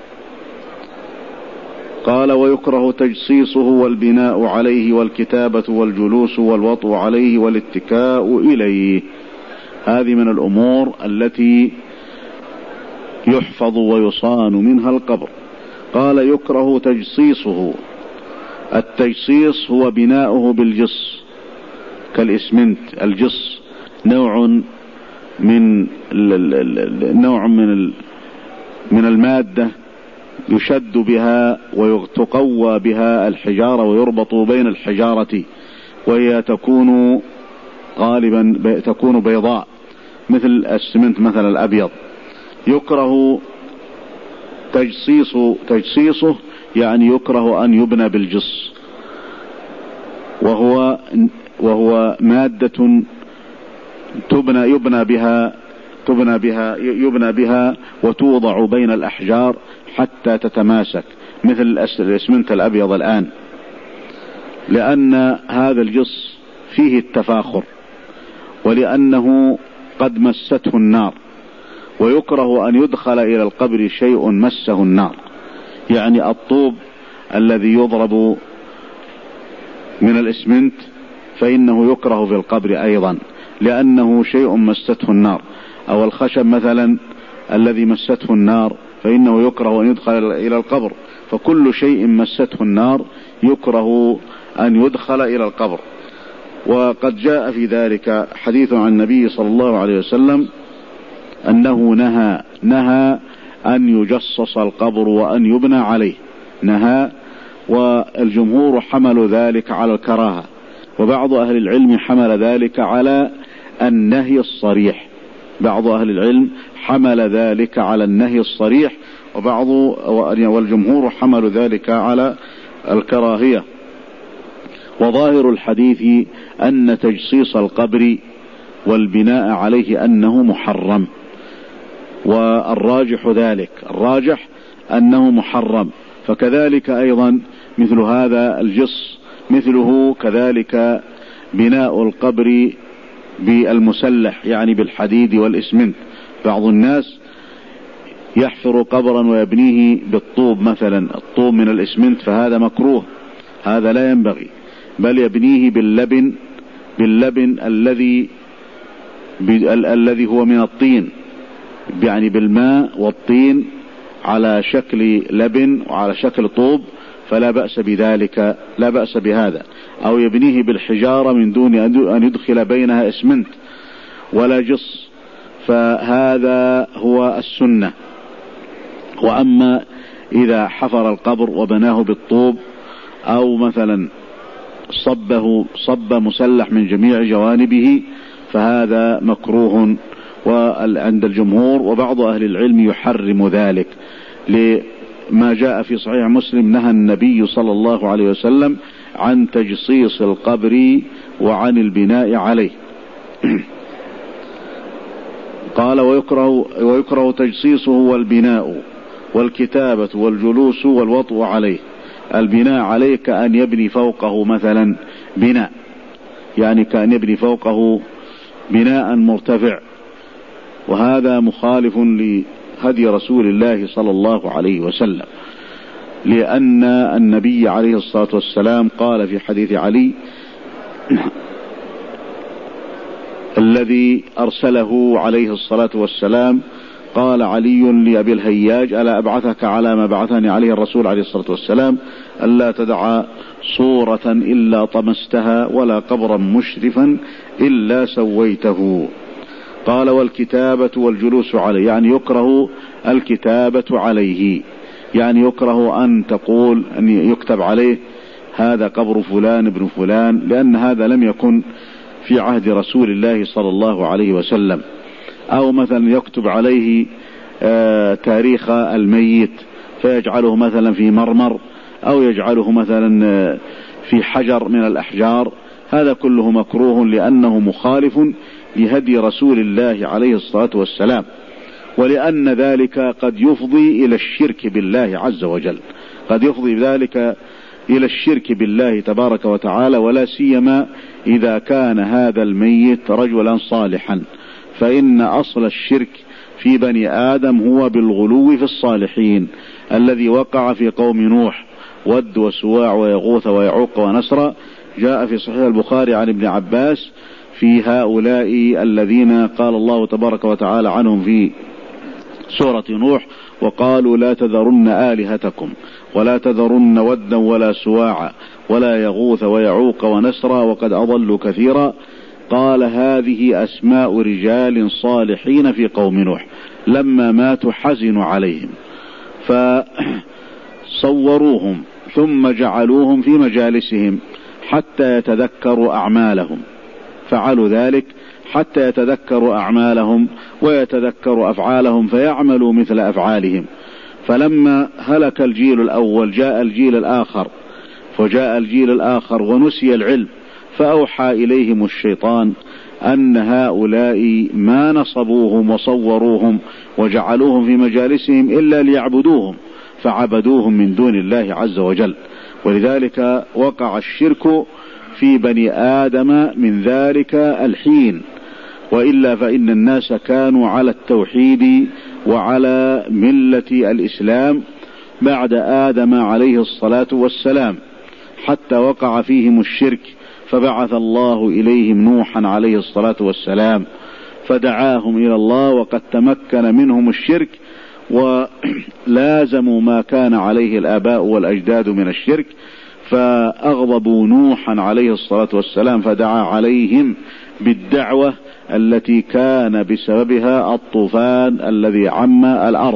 قال ويكره تجصيصه والبناء عليه والكتابة والجلوس والوطء عليه والاتكاء إليه. هذه من الأمور التي يحفظ ويصان منها القبر. قال يكره تجصيصه. التجصيص هو بناؤه بالجص كالإسمنت. الجص نوع من نوع من من المادة يشد بها وتقوى بها الحجارة ويربط بين الحجارة، وهي تكون غالبا تكون بيضاء مثل السمنت مثل الأبيض. يكره تجصيص تجصيصه يعني يكره أن يبنى بالجص، وهو وهو مادة تبنى يبنى بها تبنى بها يبنى بها وتوضع بين الأحجار حتى تتماسك مثل الإسمنت الأبيض الآن، لأن هذا الجص فيه التفاخر ولأنه قد مسته النار. ويكره أن يدخل إلى القبر شيء مسه النار، يعني الطوب الذي يضرب من الإسمنت فإنه يكره في القبر أيضا لأنه شيء مسته النار، أو الخشب مثلا الذي مسته النار فإنه يكره أن يدخل إلى القبر. فكل شيء مسته النار يكره أن يدخل إلى القبر. وقد جاء في ذلك حديث عن النبي صلى الله عليه وسلم أنه نهى نهى أن يجصص القبر وأن يبنى عليه، نهى. والجمهور حملوا ذلك على الكراهة، وبعض أهل العلم حمل ذلك على النهي الصريح. بعض أهل العلم حمل ذلك على النهي الصريح، وبعض والجمهور حملوا ذلك على الكراهية. وظاهر الحديث أن تجصيص القبر والبناء عليه أنه محرم، والراجح ذلك الراجح أنه محرم. فكذلك أيضا مثل هذا الجص مثله كذلك بناء القبر بالمسلح يعني بالحديد والإسمنت. بعض الناس يحفر قبرا ويبنيه بالطوب مثلا، الطوب من الإسمنت، فهذا مكروه، هذا لا ينبغي، بل يبنيه باللبن باللبن الذي الذي هو من الطين، يعني بالماء والطين على شكل لبن وعلى شكل طوب، فلا بأس بذلك، لا بأس بهذا. أو يبنيه بالحجارة من دون أن يدخل بينها إسمنت ولا جص، فهذا هو السنة. وأما إذا حفر القبر وبناه بالطوب أو مثلا صبه صب مسلح من جميع جوانبه فهذا مكروه وعند الجمهور، وبعض أهل العلم يحرم ذلك لما جاء في صحيح مسلم نهى النبي صلى الله عليه وسلم عن تجصيص القبر وعن البناء عليه. قال ويكره, ويكره تجصيصه والبناء والكتابة والجلوس والوطء عليه. البناء عليه كأن يبني فوقه مثلا بناء، يعني كأن يبني فوقه بناء مرتفع، وهذا مخالف لهدي رسول الله صلى الله عليه وسلم، لأن النبي عليه الصلاة والسلام قال في حديث علي الذي أرسله عليه الصلاة والسلام، قال علي لأبي الهياج ألا أبعثك على ما بعثني عليه الرسول عليه الصلاة والسلام ألا تدع صورة إلا طمستها ولا قبرا مشرفا إلا سويته. قال والكتابة والجلوس عليه، يعني يكره الكتابة عليه، يعني يكره أن تقول أن يكتب عليه هذا قبر فلان ابن فلان، لأن هذا لم يكن في عهد رسول الله صلى الله عليه وسلم. أو مثلا يكتب عليه آه تاريخ الميت فيجعله مثلا في مرمر أو يجعله مثلا في حجر من الأحجار، هذا كله مكروه لأنه مخالف لهدي رسول الله عليه الصلاة والسلام، ولأن ذلك قد يفضي إلى الشرك بالله عز وجل، قد يفضي ذلك إلى الشرك بالله تبارك وتعالى، ولا سيما إذا كان هذا الميت رجلا صالحا، فإن أصل الشرك في بني آدم هو بالغلو في الصالحين الذي وقع في قوم نوح، ود وسواع ويغوث ويعوق ونسر. جاء في صحيح البخاري عن ابن عباس في هؤلاء الذين قال الله تبارك وتعالى عنهم في سورة نوح: وقالوا لا تذرن آلهتكم ولا تذرن ودا ولا سواعا ولا يغوث ويعوق ونسرا وقد أضلوا كثيرا. قال هذه أسماء رجال صالحين في قوم نوح لما ماتوا حزنوا عليهم فصوروهم ثم جعلوهم في مجالسهم حتى يتذكروا أعمالهم، فعلوا ذلك حتى يتذكروا أعمالهم ويتذكروا أفعالهم فيعملوا مثل أفعالهم. فلما هلك الجيل الأول جاء الجيل الآخر، فجاء الجيل الآخر ونسي العلم، فأوحى إليهم الشيطان أن هؤلاء ما نصبوهم وصوروهم وجعلوهم في مجالسهم إلا ليعبدوهم، فعبدوهم من دون الله عز وجل. ولذلك وقع الشرك في بني آدم من ذلك الحين، وإلا فإن الناس كانوا على التوحيد وعلى ملة الإسلام بعد آدم عليه الصلاة والسلام، حتى وقع فيهم الشرك فبعث الله إليهم نوحا عليه الصلاة والسلام فدعاهم إلى الله، وقد تمكن منهم الشرك ولازموا ما كان عليه الآباء والأجداد من الشرك، فأغضبوا نوحا عليه الصلاة والسلام فدعا عليهم بالدعوة التي كان بسببها الطوفان الذي عم الأرض.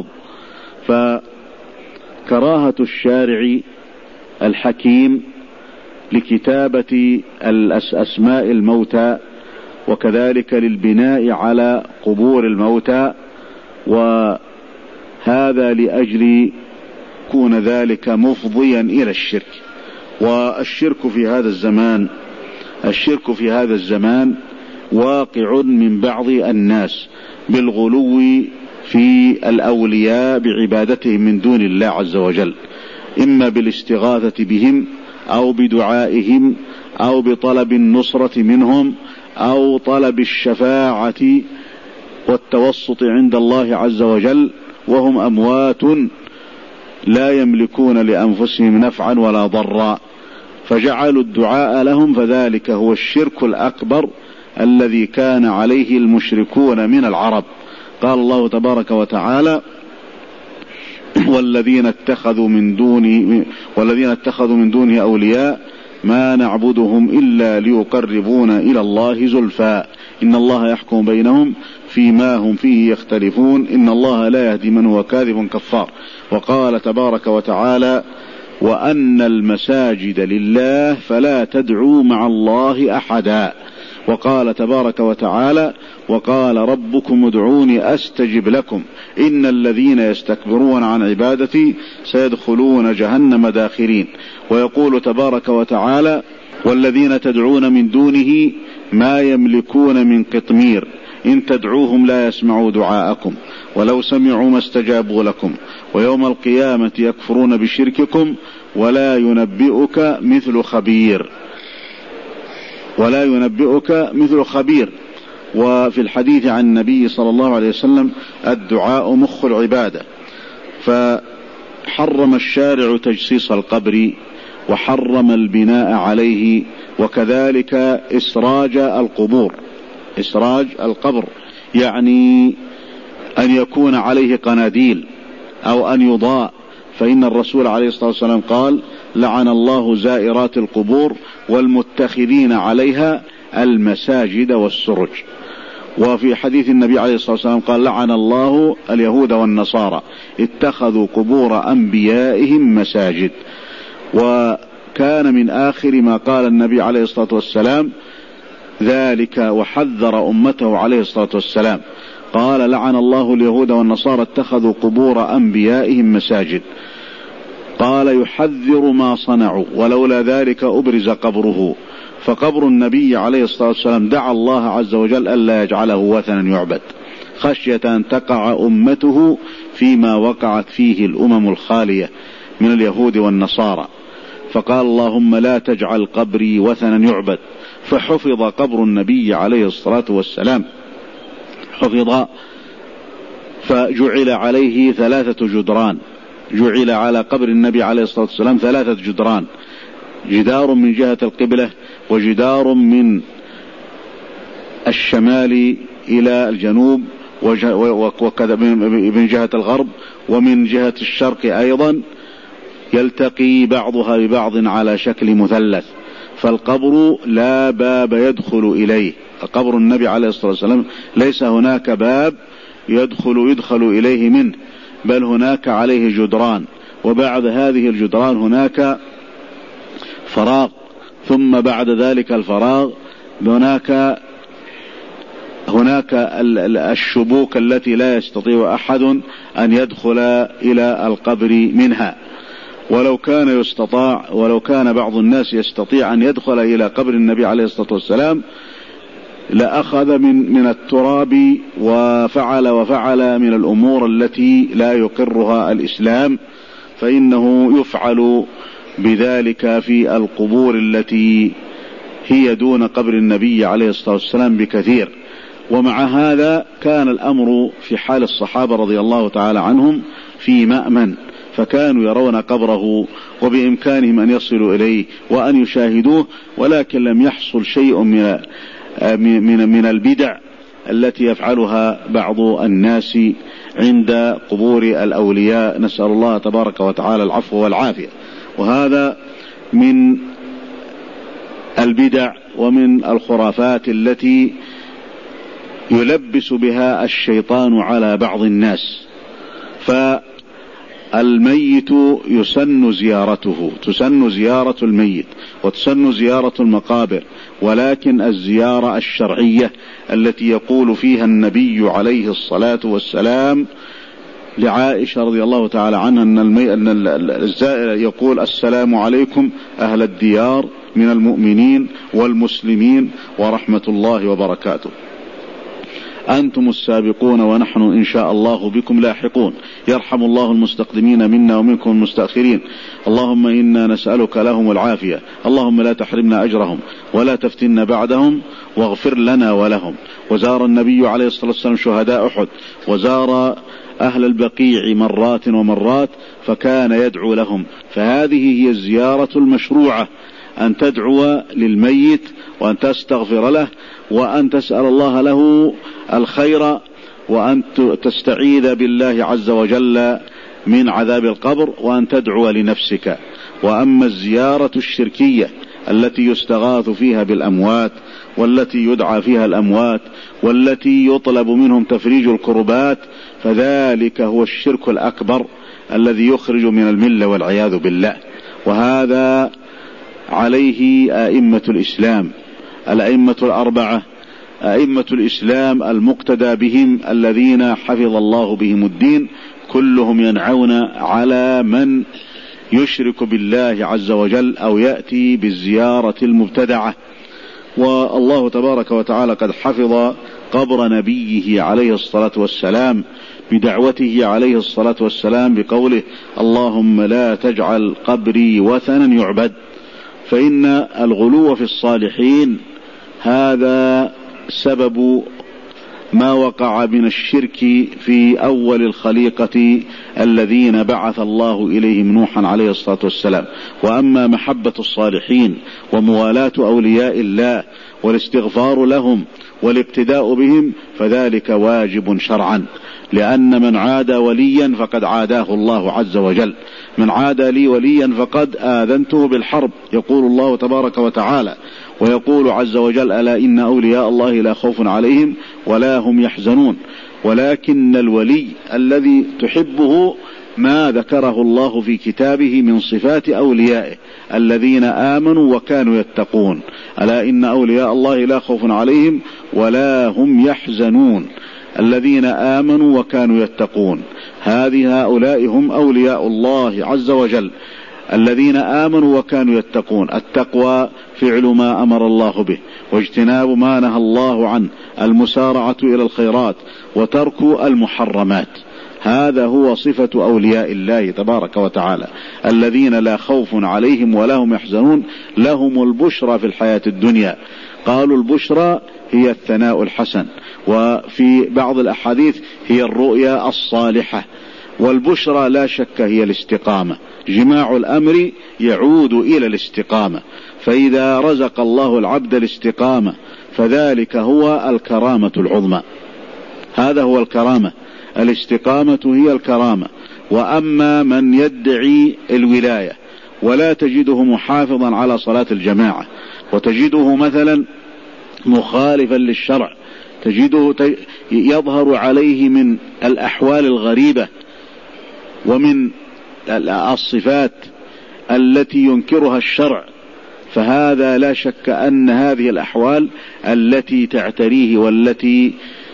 فكراهة الشارع الحكيم لكتابة الأسماء الموتى وكذلك للبناء على قبور الموتى، وهذا لأجل يكون ذلك مفضيا إلى الشرك. والشرك في هذا الزمان الشرك في هذا الزمان واقع من بعض الناس بالغلو في الأولياء بعبادتهم من دون الله عز وجل، إما بالاستغاثة بهم أو بدعائهم أو بطلب النصرة منهم أو طلب الشفاعة والتوسط عند الله عز وجل، وهم أموات لا يملكون لأنفسهم نفعا ولا ضرا، فجعلوا الدعاء لهم، فذلك هو الشرك الأكبر الذي كان عليه المشركون من العرب. قال الله تبارك وتعالى: والذين اتخذوا من دونه والذين اتخذوا من دونه أولياء ما نعبدهم إلا ليقربونا إلى الله زلفى إن الله يحكم بينهم فيما هم فيه يختلفون إن الله لا يهدي من هو كاذب كفار. وقال تبارك وتعالى: وأن المساجد لله فلا تدعوا مع الله أحدا. وقال تبارك وتعالى: وقال ربكم ادعوني أستجب لكم إن الذين يستكبرون عن عبادتي سيدخلون جهنم داخرين. ويقول تبارك وتعالى: والذين تدعون من دونه ما يملكون من قطمير إن تدعوهم لا يسمعوا دعاءكم ولو سمعوا ما استجابوا لكم ويوم القيامة يكفرون بشرككم ولا ينبئك مثل خبير ولا ينبئك مثل خبير. وفي الحديث عن النبي صلى الله عليه وسلم: الدعاء مخ العبادة. فحرم الشارع تجسيس القبر وحرم البناء عليه، وكذلك إسراج القبور إسراج القبر يعني أن يكون عليه قناديل أو أن يضاء، فإن الرسول عليه الصلاة والسلام قال: لعن الله زائرات القبور والمتخذين عليها المساجد والسرج. وفي حديث النبي عليه الصلاة والسلام قال: لعن الله اليهود والنصارى اتخذوا قبور أنبيائهم مساجد. وكان من آخر ما قال النبي عليه الصلاة والسلام ذلك وحذر أمته عليه الصلاة والسلام، قال: لعن الله اليهود والنصارى اتخذوا قبور أنبيائهم مساجد. قال يحذر ما صنعوا ولولا ذلك أبرز قبره. فقبر النبي عليه الصلاة والسلام دعا الله عز وجل ألا يجعله وثنا يعبد خشية أن تقع أمته فيما وقعت فيه الأمم الخالية من اليهود والنصارى، فقال اللهم لا تجعل قبري وثنا يعبد. فحفظ قبر النبي عليه الصلاة والسلام، حفظ فجعل عليه ثلاثة جدران، جعل على قبر النبي عليه الصلاة والسلام ثلاثة جدران، جدار من جهة القبلة، وجدار من الشمال إلى الجنوب، وكذا من جهة الغرب، ومن جهة الشرق أيضا، يلتقي بعضها ببعض على شكل مثلث. فالقبر لا باب يدخل إليه، قبر النبي عليه الصلاة والسلام ليس هناك باب يدخل يدخل إليه منه، بل هناك عليه جدران، وبعد هذه الجدران هناك فراغ، ثم بعد ذلك الفراغ هناك هناك الشبوك التي لا يستطيع أحد أن يدخل إلى القبر منها. ولو كان يستطاع ولو كان بعض الناس يستطيع أن يدخل إلى قبر النبي عليه الصلاة والسلام لأخذ من من التراب وفعل وفعل من الأمور التي لا يقرها الإسلام، فإنه يفعل بذلك في القبور التي هي دون قبر النبي عليه الصلاة والسلام بكثير. ومع هذا كان الأمر في حال الصحابة رضي الله تعالى عنهم في مأمن، فكانوا يرون قبره وبإمكانهم أن يصلوا إليه وأن يشاهدوه، ولكن لم يحصل شيء من من من البدع التي يفعلها بعض الناس عند قبور الأولياء، نسأل الله تبارك وتعالى العفو والعافية. وهذا من البدع ومن الخرافات التي يلبس بها الشيطان على بعض الناس. فالميت يسن زيارته، تسن زيارة الميت وتسن زيارة المقابر، ولكن الزيارة الشرعية التي يقول فيها النبي عليه الصلاة والسلام لعائشة رضي الله تعالى عنها أن, المي... أن الزائر يقول السلام عليكم أهل الديار من المؤمنين والمسلمين ورحمة الله وبركاته، أنتم السابقون ونحن إن شاء الله بكم لاحقون، يرحم الله المستقدمين منا ومنكم المستأخرين، اللهم إنا نسألك لهم العافية، اللهم لا تحرمنا أجرهم ولا تفتنا بعدهم واغفر لنا ولهم. وزار النبي عليه الصلاة والسلام شهداء أحد، وزار أهل البقيع مرات ومرات، فكان يدعو لهم. فهذه هي الزيارة المشروعة، أن تدعو للميت وأن تستغفر له وأن تسأل الله له الخير وأن تستعيذ بالله عز وجل من عذاب القبر وأن تدعو لنفسك. وأما الزيارة الشركية التي يستغاث فيها بالأموات والتي يدعى فيها الأموات والتي يطلب منهم تفريج الكربات، فذلك هو الشرك الأكبر الذي يخرج من الملة والعياذ بالله. وهذا عليه أئمة الإسلام، الأئمة الأربعة، أئمة الإسلام المقتدى بهم الذين حفظ الله بهم الدين، كلهم ينعون على من يشرك بالله عز وجل أو يأتي بالزيارة المبتدعة. والله تبارك وتعالى قد حفظ قبر نبيه عليه الصلاة والسلام بدعوته عليه الصلاة والسلام بقوله اللهم لا تجعل قبري وثنا يعبد. فإن الغلو في الصالحين هذا سبب ما وقع من الشرك في أول الخليقة الذين بعث الله إليهم نوحا عليه الصلاة والسلام. وأما محبة الصالحين وموالاة أولياء الله والاستغفار لهم والاقتداء بهم فذلك واجب شرعا، لأن من عاد وليا فقد عاداه الله عز وجل، من عاد لي وليا فقد آذنته بالحرب، يقول الله تبارك وتعالى. ويقول عز وجل ألا إن أولياء الله لا خوف عليهم ولا هم يحزنون. ولكن الولي الذي تحبه ما ذكره الله في كتابه من صفات أوليائه الذين آمنوا وكانوا يتقون، ألا إن أولياء الله لا خوف عليهم ولا هم يحزنون. الذين آمنوا وكانوا يتقون. هذه هؤلاء هم أولياء الله عز وجل، الذين آمنوا وكانوا يتقون. التقوى فعل ما أمر الله به واجتناب ما نهى الله عنه، المسارعة إلى الخيرات وترك المحرمات. هذا هو صفة أولياء الله تبارك وتعالى، الذين لا خوف عليهم ولا هم يحزنون، لهم البشرى في الحياة الدنيا. قالوا البشرى هي الثناء الحسن، وفي بعض الأحاديث هي الرؤيا الصالحة. والبشرى لا شك هي الاستقامة، جماع الأمر يعود إلى الاستقامة. فإذا رزق الله العبد الاستقامة فذلك هو الكرامة العظمى. هذا هو الكرامة، الاستقامة هي الكرامة. وأما من يدعي الولاية ولا تجده محافظا على صلاة الجماعة، وتجده مثلا مخالفا للشرع، تجده يظهر عليه من الأحوال الغريبة ومن الصفات التي ينكرها الشرع، فهذا لا شك أن هذه الأحوال التي تعتريه والتي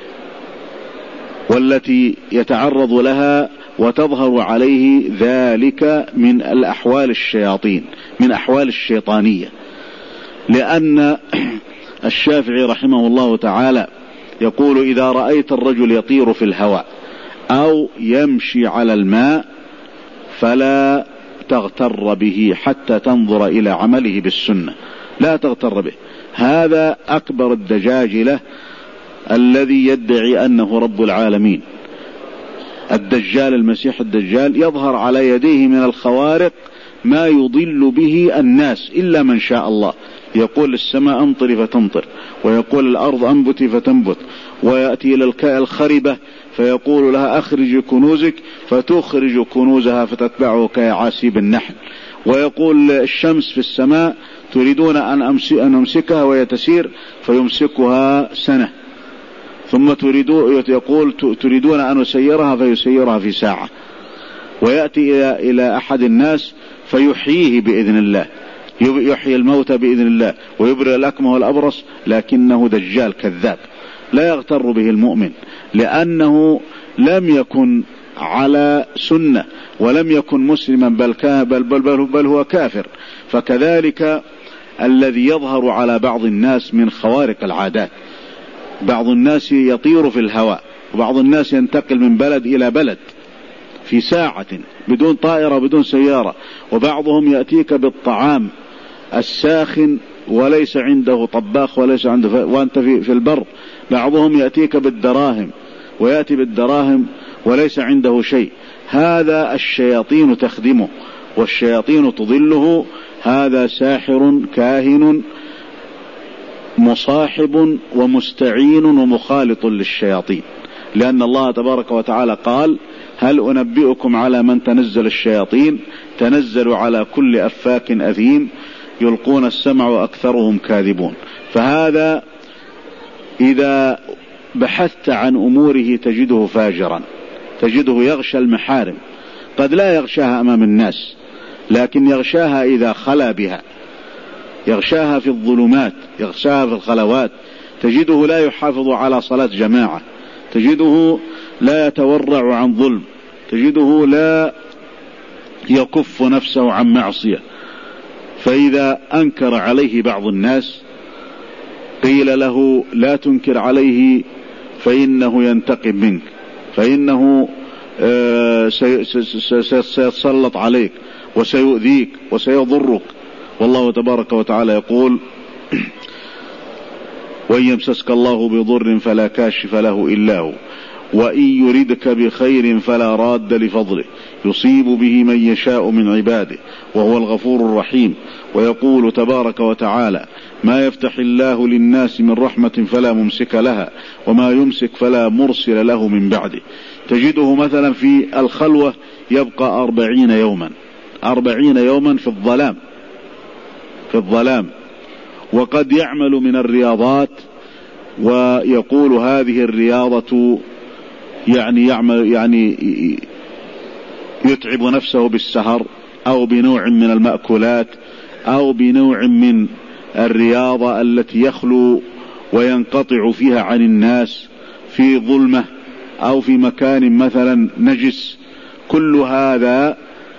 والتي يتعرض لها وتظهر عليه ذلك من الأحوال الشياطين، من أحوال الشيطانية. لأن الشافعي رحمه الله تعالى يقول: إذا رأيت الرجل يطير في الهواء أو يمشي على الماء فلا تغتر به حتى تنظر إلى عمله بالسنة، لا تغتر به. هذا أكبر الدجاجلة الذي يدعي أنه رب العالمين، الدجال، المسيح الدجال، يظهر على يديه من الخوارق ما يضل به الناس إلا من شاء الله. يقول للسماء أمطري فتمطر، ويقول الأرض أنبتي فتنبت، ويأتي إلى الخربة فيقول لها أخرج كنوزك فتخرج كنوزها فتتبعه كيعاسيب النحل، ويقول الشمس في السماء تريدون أن أمسكها وهي تسير فيمسكها سنة، ثم تريدون يقول تريدون أن أسيرها فيسيرها في ساعة، ويأتي إلى إلى أحد الناس فيحييه بإذن الله، يحيي الموتى بإذن الله ويبرئ الأكمه والأبرص، لكنه دجال كذاب لا يغتر به المؤمن، لأنه لم يكن على سنة ولم يكن مسلما بل, بل, بل, بل, بل هو كافر. فكذلك الذي يظهر على بعض الناس من خوارق العادات، بعض الناس يطير في الهواء، وبعض الناس ينتقل من بلد إلى بلد في ساعة بدون طائرة بدون سيارة، وبعضهم يأتيك بالطعام الساخن وليس عنده طباخ وليس عنده ف... وأنت في, في البر. بعضهم يأتيك بالدراهم ويأتي بالدراهم وليس عنده شيء. هذا الشياطين تخدمه والشياطين تضله. هذا ساحر كاهن مصاحب ومستعين ومخالط للشياطين، لأن الله تبارك وتعالى قال: هل أنبئكم على من تنزل الشياطين؟ تنزل على كل أفاك أثيم يلقون السمع وأكثرهم كاذبون. فهذا إذا بحثت عن أموره تجده فاجرا، تجده يغشى المحارم، قد لا يغشاها أمام الناس لكن يغشاها إذا خلا بها، يغشاها في الظلمات، يغشاها في الخلوات. تجده لا يحافظ على صلاة جماعة، تجده لا يتورع عن ظلم، تجده لا يكف نفسه عن معصية. فإذا أنكر عليه بعض الناس قيل له: لا تنكر عليه فإنه ينتقم منك، فإنه سيتسلط عليك وسيؤذيك وسيضرك. والله تبارك وتعالى يقول: وإن يمسسك الله بضر فلا كاشف له إلا هو، وإن يردك بخير فلا راد لفضله، يصيب به من يشاء من عباده وهو الغفور الرحيم. ويقول تبارك وتعالى: ما يفتح الله للناس من رحمة فلا ممسك لها وما يمسك فلا مرسل له من بعده. تجده مثلا في الخلوة يبقى أربعين يوما أربعين يوما في الظلام في الظلام وقد يعمل من الرياضات ويقول هذه الرياضة يعني يعمل يعني يتعب نفسه بالسهر أو بنوع من المأكولات أو بنوع من الرياضة التي يخلو وينقطع فيها عن الناس، في ظلمة أو في مكان مثلا نجس، كل هذا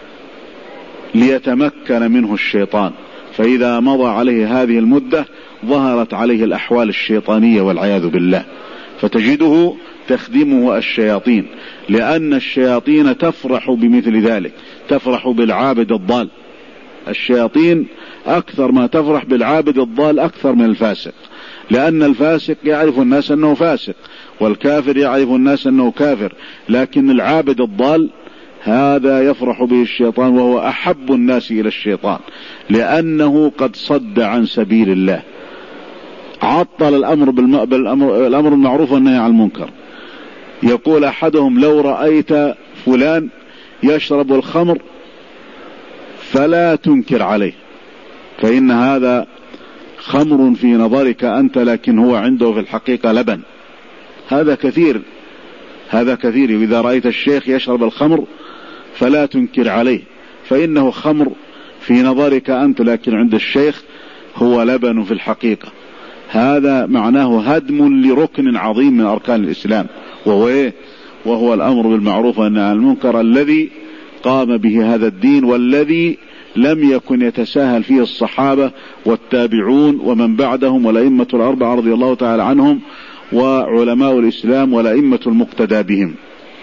ليتمكن منه الشيطان، فإذا مضى عليه هذه المدة ظهرت عليه الأحوال الشيطانية والعياذ بالله، فتجده تخدمه الشياطين، لأن الشياطين تفرح بمثل ذلك، تفرح بالعابد الضال. الشياطين أكثر ما تفرح بالعابد الضال أكثر من الفاسق، لأن الفاسق يعرف الناس أنه فاسق، والكافر يعرف الناس أنه كافر، لكن العابد الضال هذا يفرح به الشيطان، وهو أحب الناس إلى الشيطان، لأنه قد صد عن سبيل الله، عطل الأمر بالأمر الأمر المعروف والنهي عن المنكر. يقول أحدهم: لو رأيت فلان يشرب الخمر فلا تنكر عليه، فإن هذا خمر في نظرك أنت، لكن هو عنده في الحقيقة لبن. هذا كثير، هذا كثير. إذا رأيت الشيخ يشرب الخمر فلا تنكر عليه، فإنه خمر في نظرك أنت، لكن عند الشيخ هو لبن في الحقيقة. هذا معناه هدم لركن عظيم من أركان الإسلام، وهو إيه؟ وهو الأمر بالمعروف والنهي عن المنكر الذي قام به هذا الدين، والذي لم يكن يتساهل فيه الصحابة والتابعون ومن بعدهم والأئمة الأربعة رضي الله تعالى عنهم، وعلماء الإسلام والأئمة المقتدى بهم.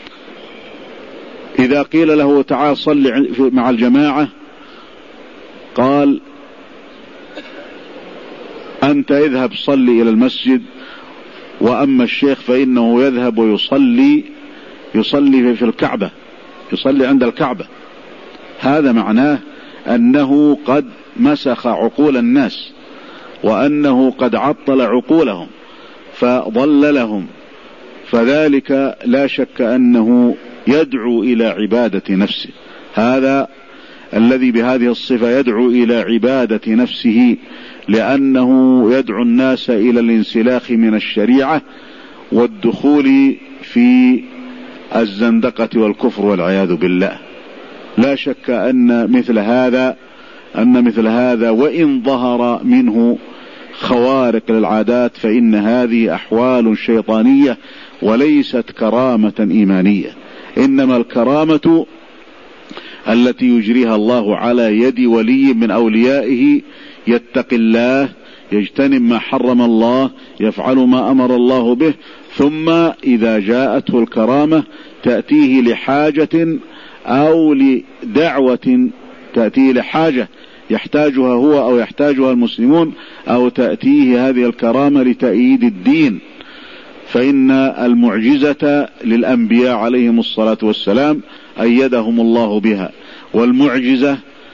إذا قيل له: تعال صل مع الجماعة، قال: أنت اذهب صلي إلى المسجد، وأما الشيخ فإنه يذهب ويصلي يصلي في الكعبة، يصلي عند الكعبة. هذا معناه أنه قد مسخ عقول الناس، وأنه قد عطل عقولهم فضللهم، فذلك لا شك أنه يدعو إلى عبادة نفسه. هذا الذي بهذه الصفة يدعو إلى عبادة نفسه، لأنه يدعو الناس إلى الانسلاخ من الشريعة والدخول في الزندقة والكفر والعياذ بالله. لا شك أن مثل هذا أن مثل هذا وإن ظهر منه خوارق للعادات، فإن هذه أحوال شيطانية وليست كرامة إيمانية، إنما الكرامة التي يجريها الله على يد ولي من أوليائه يتقي الله، يجتنب ما حرم الله، يفعل ما أمر الله به، ثم إذا جاءته الكرامة تأتيه لحاجة أو لدعوة، تأتيه لحاجة يحتاجها هو أو يحتاجها المسلمون، أو تأتيه هذه الكرامة لتأييد الدين. فإن المعجزة للأنبياء عليهم الصلاة والسلام أيدهم الله بها، والمعجزة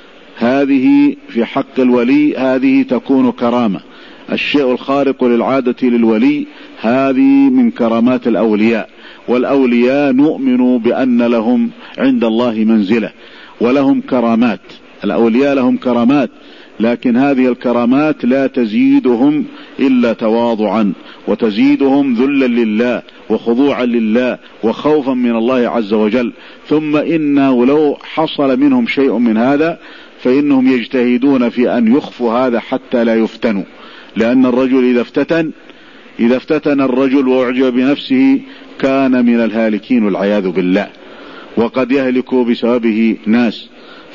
هذه في حق الولي هذه تكون كرامة. الشيء الخارق للعادة للولي هذه من كرامات الأولياء، والأولياء نؤمن بأن لهم عند الله منزلة ولهم كرامات. الأولياء لهم كرامات، لكن هذه الكرامات لا تزيدهم إلا تواضعا، وتزيدهم ذلا لله وخضوعا لله وخوفا من الله عز وجل. ثم إنه لو حصل منهم شيء من هذا فإنهم يجتهدون في أن يخفوا هذا حتى لا يفتنوا، لأن الرجل إذا افتتن إذا افتتن الرجل وأعجب بنفسه كان من الهالكين والعياذ بالله، وقد يهلك بسببه ناس.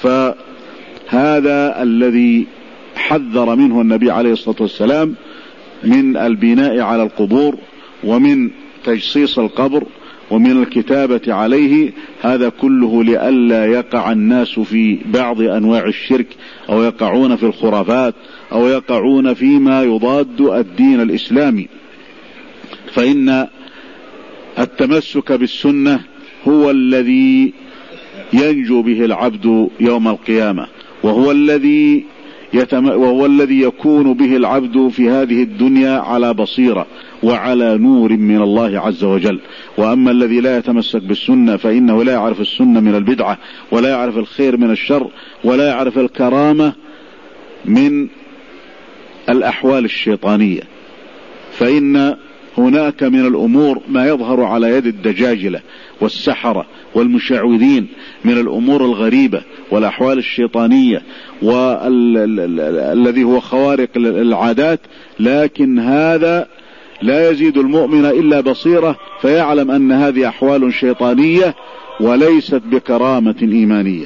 فهذا الذي حذر منه النبي عليه الصلاة والسلام من البناء على القبور، ومن تجصيص القبر، ومن الكتابة عليه، هذا كله لئلا يقع الناس في بعض أنواع الشرك، أو يقعون في الخرافات، أو يقعون فيما يضاد الدين الإسلامي. فإن التمسك بالسنة هو الذي ينجو به العبد يوم القيامة، وهو الذي يتم وهو الذي يكون به العبد في هذه الدنيا على بصيرة وعلى نور من الله عز وجل. وأما الذي لا يتمسك بالسنة فإنه لا يعرف السنة من البدعة، ولا يعرف الخير من الشر، ولا يعرف الكرامة من الأحوال الشيطانية. فإن هناك من الأمور ما يظهر على يد الدجاجلة والسحرة والمشعوذين من الأمور الغريبة والأحوال الشيطانية والذي هو خوارق العادات، لكن هذا لا يزيد المؤمن إلا بصيرة، فيعلم أن هذه أحوال شيطانية وليست بكرامة إيمانية.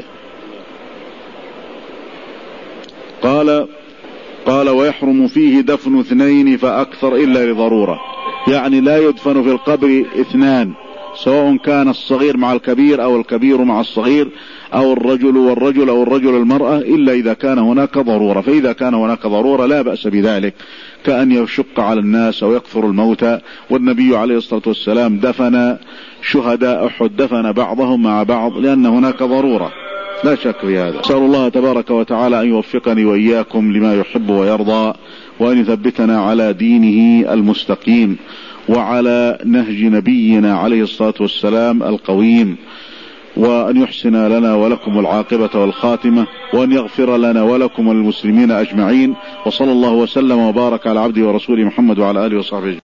قال قال ويحرم فيه دفن اثنين فأكثر إلا لضرورة، يعني لا يدفن في القبر اثنان، سواء كان الصغير مع الكبير أو الكبير مع الصغير أو الرجل والرجل أو الرجل المرأة، إلا إذا كان هناك ضرورة. فإذا كان هناك ضرورة لا بأس بذلك، كأن يشق على الناس أو يكثر الموتى. والنبي عليه الصلاة والسلام دفن شهداء أحد، دفن بعضهم مع بعض لأن هناك ضرورة، لا شك في هذا. أسأل الله تبارك وتعالى أن يوفقني وإياكم لما يحب ويرضى، وأن يثبتنا على دينه المستقيم وعلى نهج نبينا عليه الصلاة والسلام القويم، وأن يحسن لنا ولكم العاقبة والخاتمة، وأن يغفر لنا ولكم والمسلمين أجمعين. وصلى الله وسلم وبارك على عبده ورسوله محمد وعلى آله وصحبه.